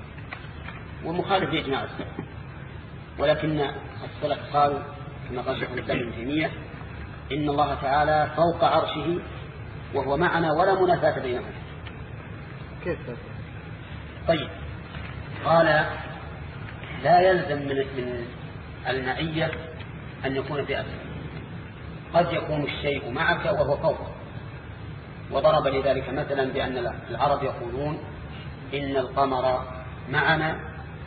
ومخالف لإجماع السلف. ولكن السلف قالوا كما قال شيخ الإسلام ابن تيمية إن الله تعالى فوق عرشه وهو معنا ولا منافاة بينهم. كيف؟ طيب قال لا يلزم من من المعية أن يكون في أسفل قد يكون الشيء معك وهو فوق. وضرب لذلك مثلا بأن العرب يقولون إن القمر معنا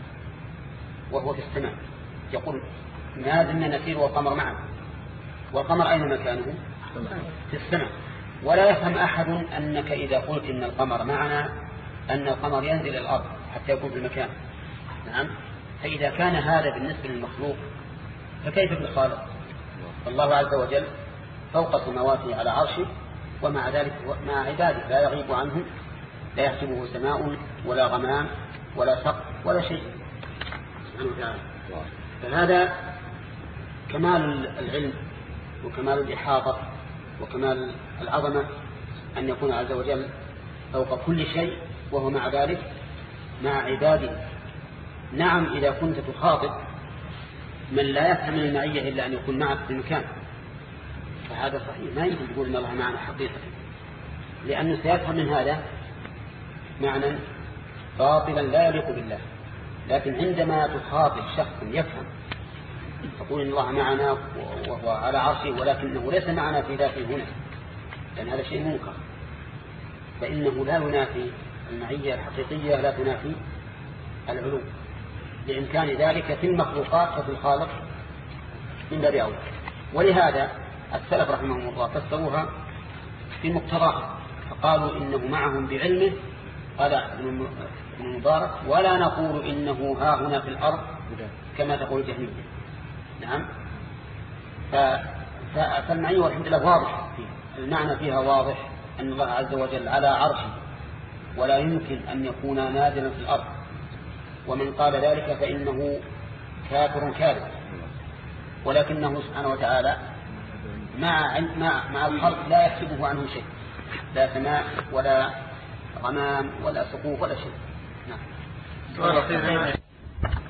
وهو في السماء يقول ما زلنا نسير والقمر معنا والقمر أين مكانه في السماء. ولا يفهم أحد أنك إذا قلت إن القمر معنا أن القمر ينزل الأرض حتى يكون في المكان. نعم. فإذا كان هذا بالنسبة للمخلوق فكيف بالخالق؟ الله عز وجل فوق سماواته على عرشه ومع ذلك مع عباده لا يغيب عنه لا يحسبه سماء ولا غمام ولا سقف ولا شيء سبحانه وتعالى. فهذا كمال العلم وكمال الإحاطة وكمال العظمة أن يكون عز وجل فوق كل شيء وهو مع ذلك مع عباده. نعم إذا كنت تخاطب من لا يفهم المعية إلا أن يكون معك في المكان فهذا صحيح ما يمكن تقول إن الله معنا حقيقة لأنه سيفهم من هذا معنى باطلا لا يليق بالله. لكن عندما تخاطب شخص يفهم تقول إن الله معنا وهو على عرشه ولكنه ليس معنا في ذاته هنا لأن هذا شيء منكر فإنه لا ينافي المعية الحقيقية لا تنافي العلو لإمكان ذلك في المخلوقات وفي الخالق من باب أولى. ولهذا السلف رحمهم الله فسروها في مقتضاها فقالوا إنه معهم بعلمه قال ابن المبارك ولا نقول إنه ها هنا في الأرض كما تقول جهمية. نعم. فالمعية والحمد لله واضح فيه. المعنى فيها واضح أن الله عز وجل على عرشه ولا يمكن أن يكون نازلا في الأرض ومن قال ذلك فإنه كافر كاذب ولكنه سبحانه وتعالى مع مع مع الخلق لا يحسبه عنه شيء لا سماء ولا غمام ولا سقوف ولا شيء. نعم.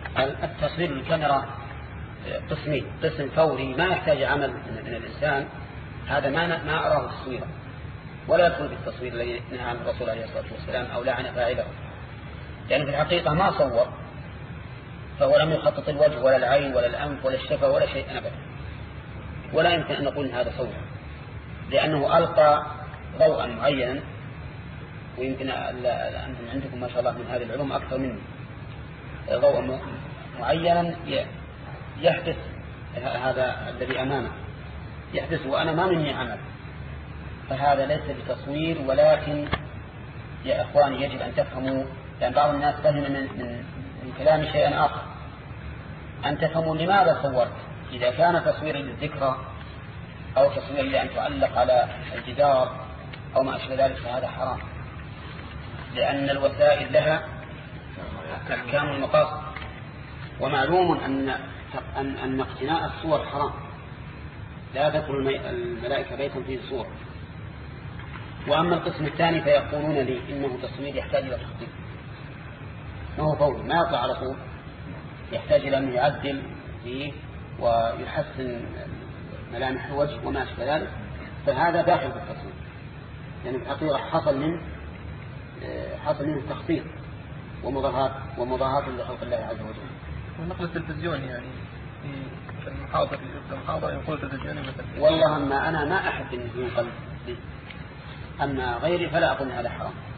التصوير بالكاميرا قسمين قسم فوري ما يحتاج عمل من الإنسان هذا ما ما أراه تصويرا، ولا يدخل في التصوير الذي نهى عنه الرسول عليه الصلاة والسلام أو لعن فاعله، يعني في الحقيقة ما صور، فهو لم يخطط الوجه ولا العين ولا الأنف ولا الشفة ولا شيء أبدا، ولا يمكن أن نقول إن هذا صور، لأنه ألقى ضوءا معينا، ويمكن أنتم عندكم ما شاء الله من هذه العلوم أكثر مني، ضوءا معينا يحدث هذا الذي أمامه يحدث وأنا ما مني عمل، فهذا ليس بتصوير. ولكن يا إخواني يجب أن تفهموا، لأن بعض الناس فهم من, من, من كلام شيئا آخر، أن تفهموا لماذا صورت. إذا كان تصوير للذكرى أو تصوير لأن تعلق على الجدار أو ما أشبه ذلك فهذا حرام، لأن الوسائل لها أحكام المقاصد، ومعلوم أن أن أن اقتناء الصور حرام، لا تدخل الملائكة بيتا فيه صور. وأما القسم الثاني فيقولون لي إنه تصوير يحتاج إلى تخطيط، ما هو فوري ما يطلع على طول، يحتاج إلى أن يعدل فيه ويحسن ملامح الوجه وما أشبه ذلك، فهذا داخل في التصوير، يعني الحقيقة حصل من حصل منه تخطيط ومضاهات ومضاهات لخلق الله عز وجل. والنقل التلفزيوني يعني في المحاضر في المحاضرة ينقل تلفزيوني مثلا. والله أما أنا ما أحب أن ينقل، أما غيري فلا أقول هذا حرام.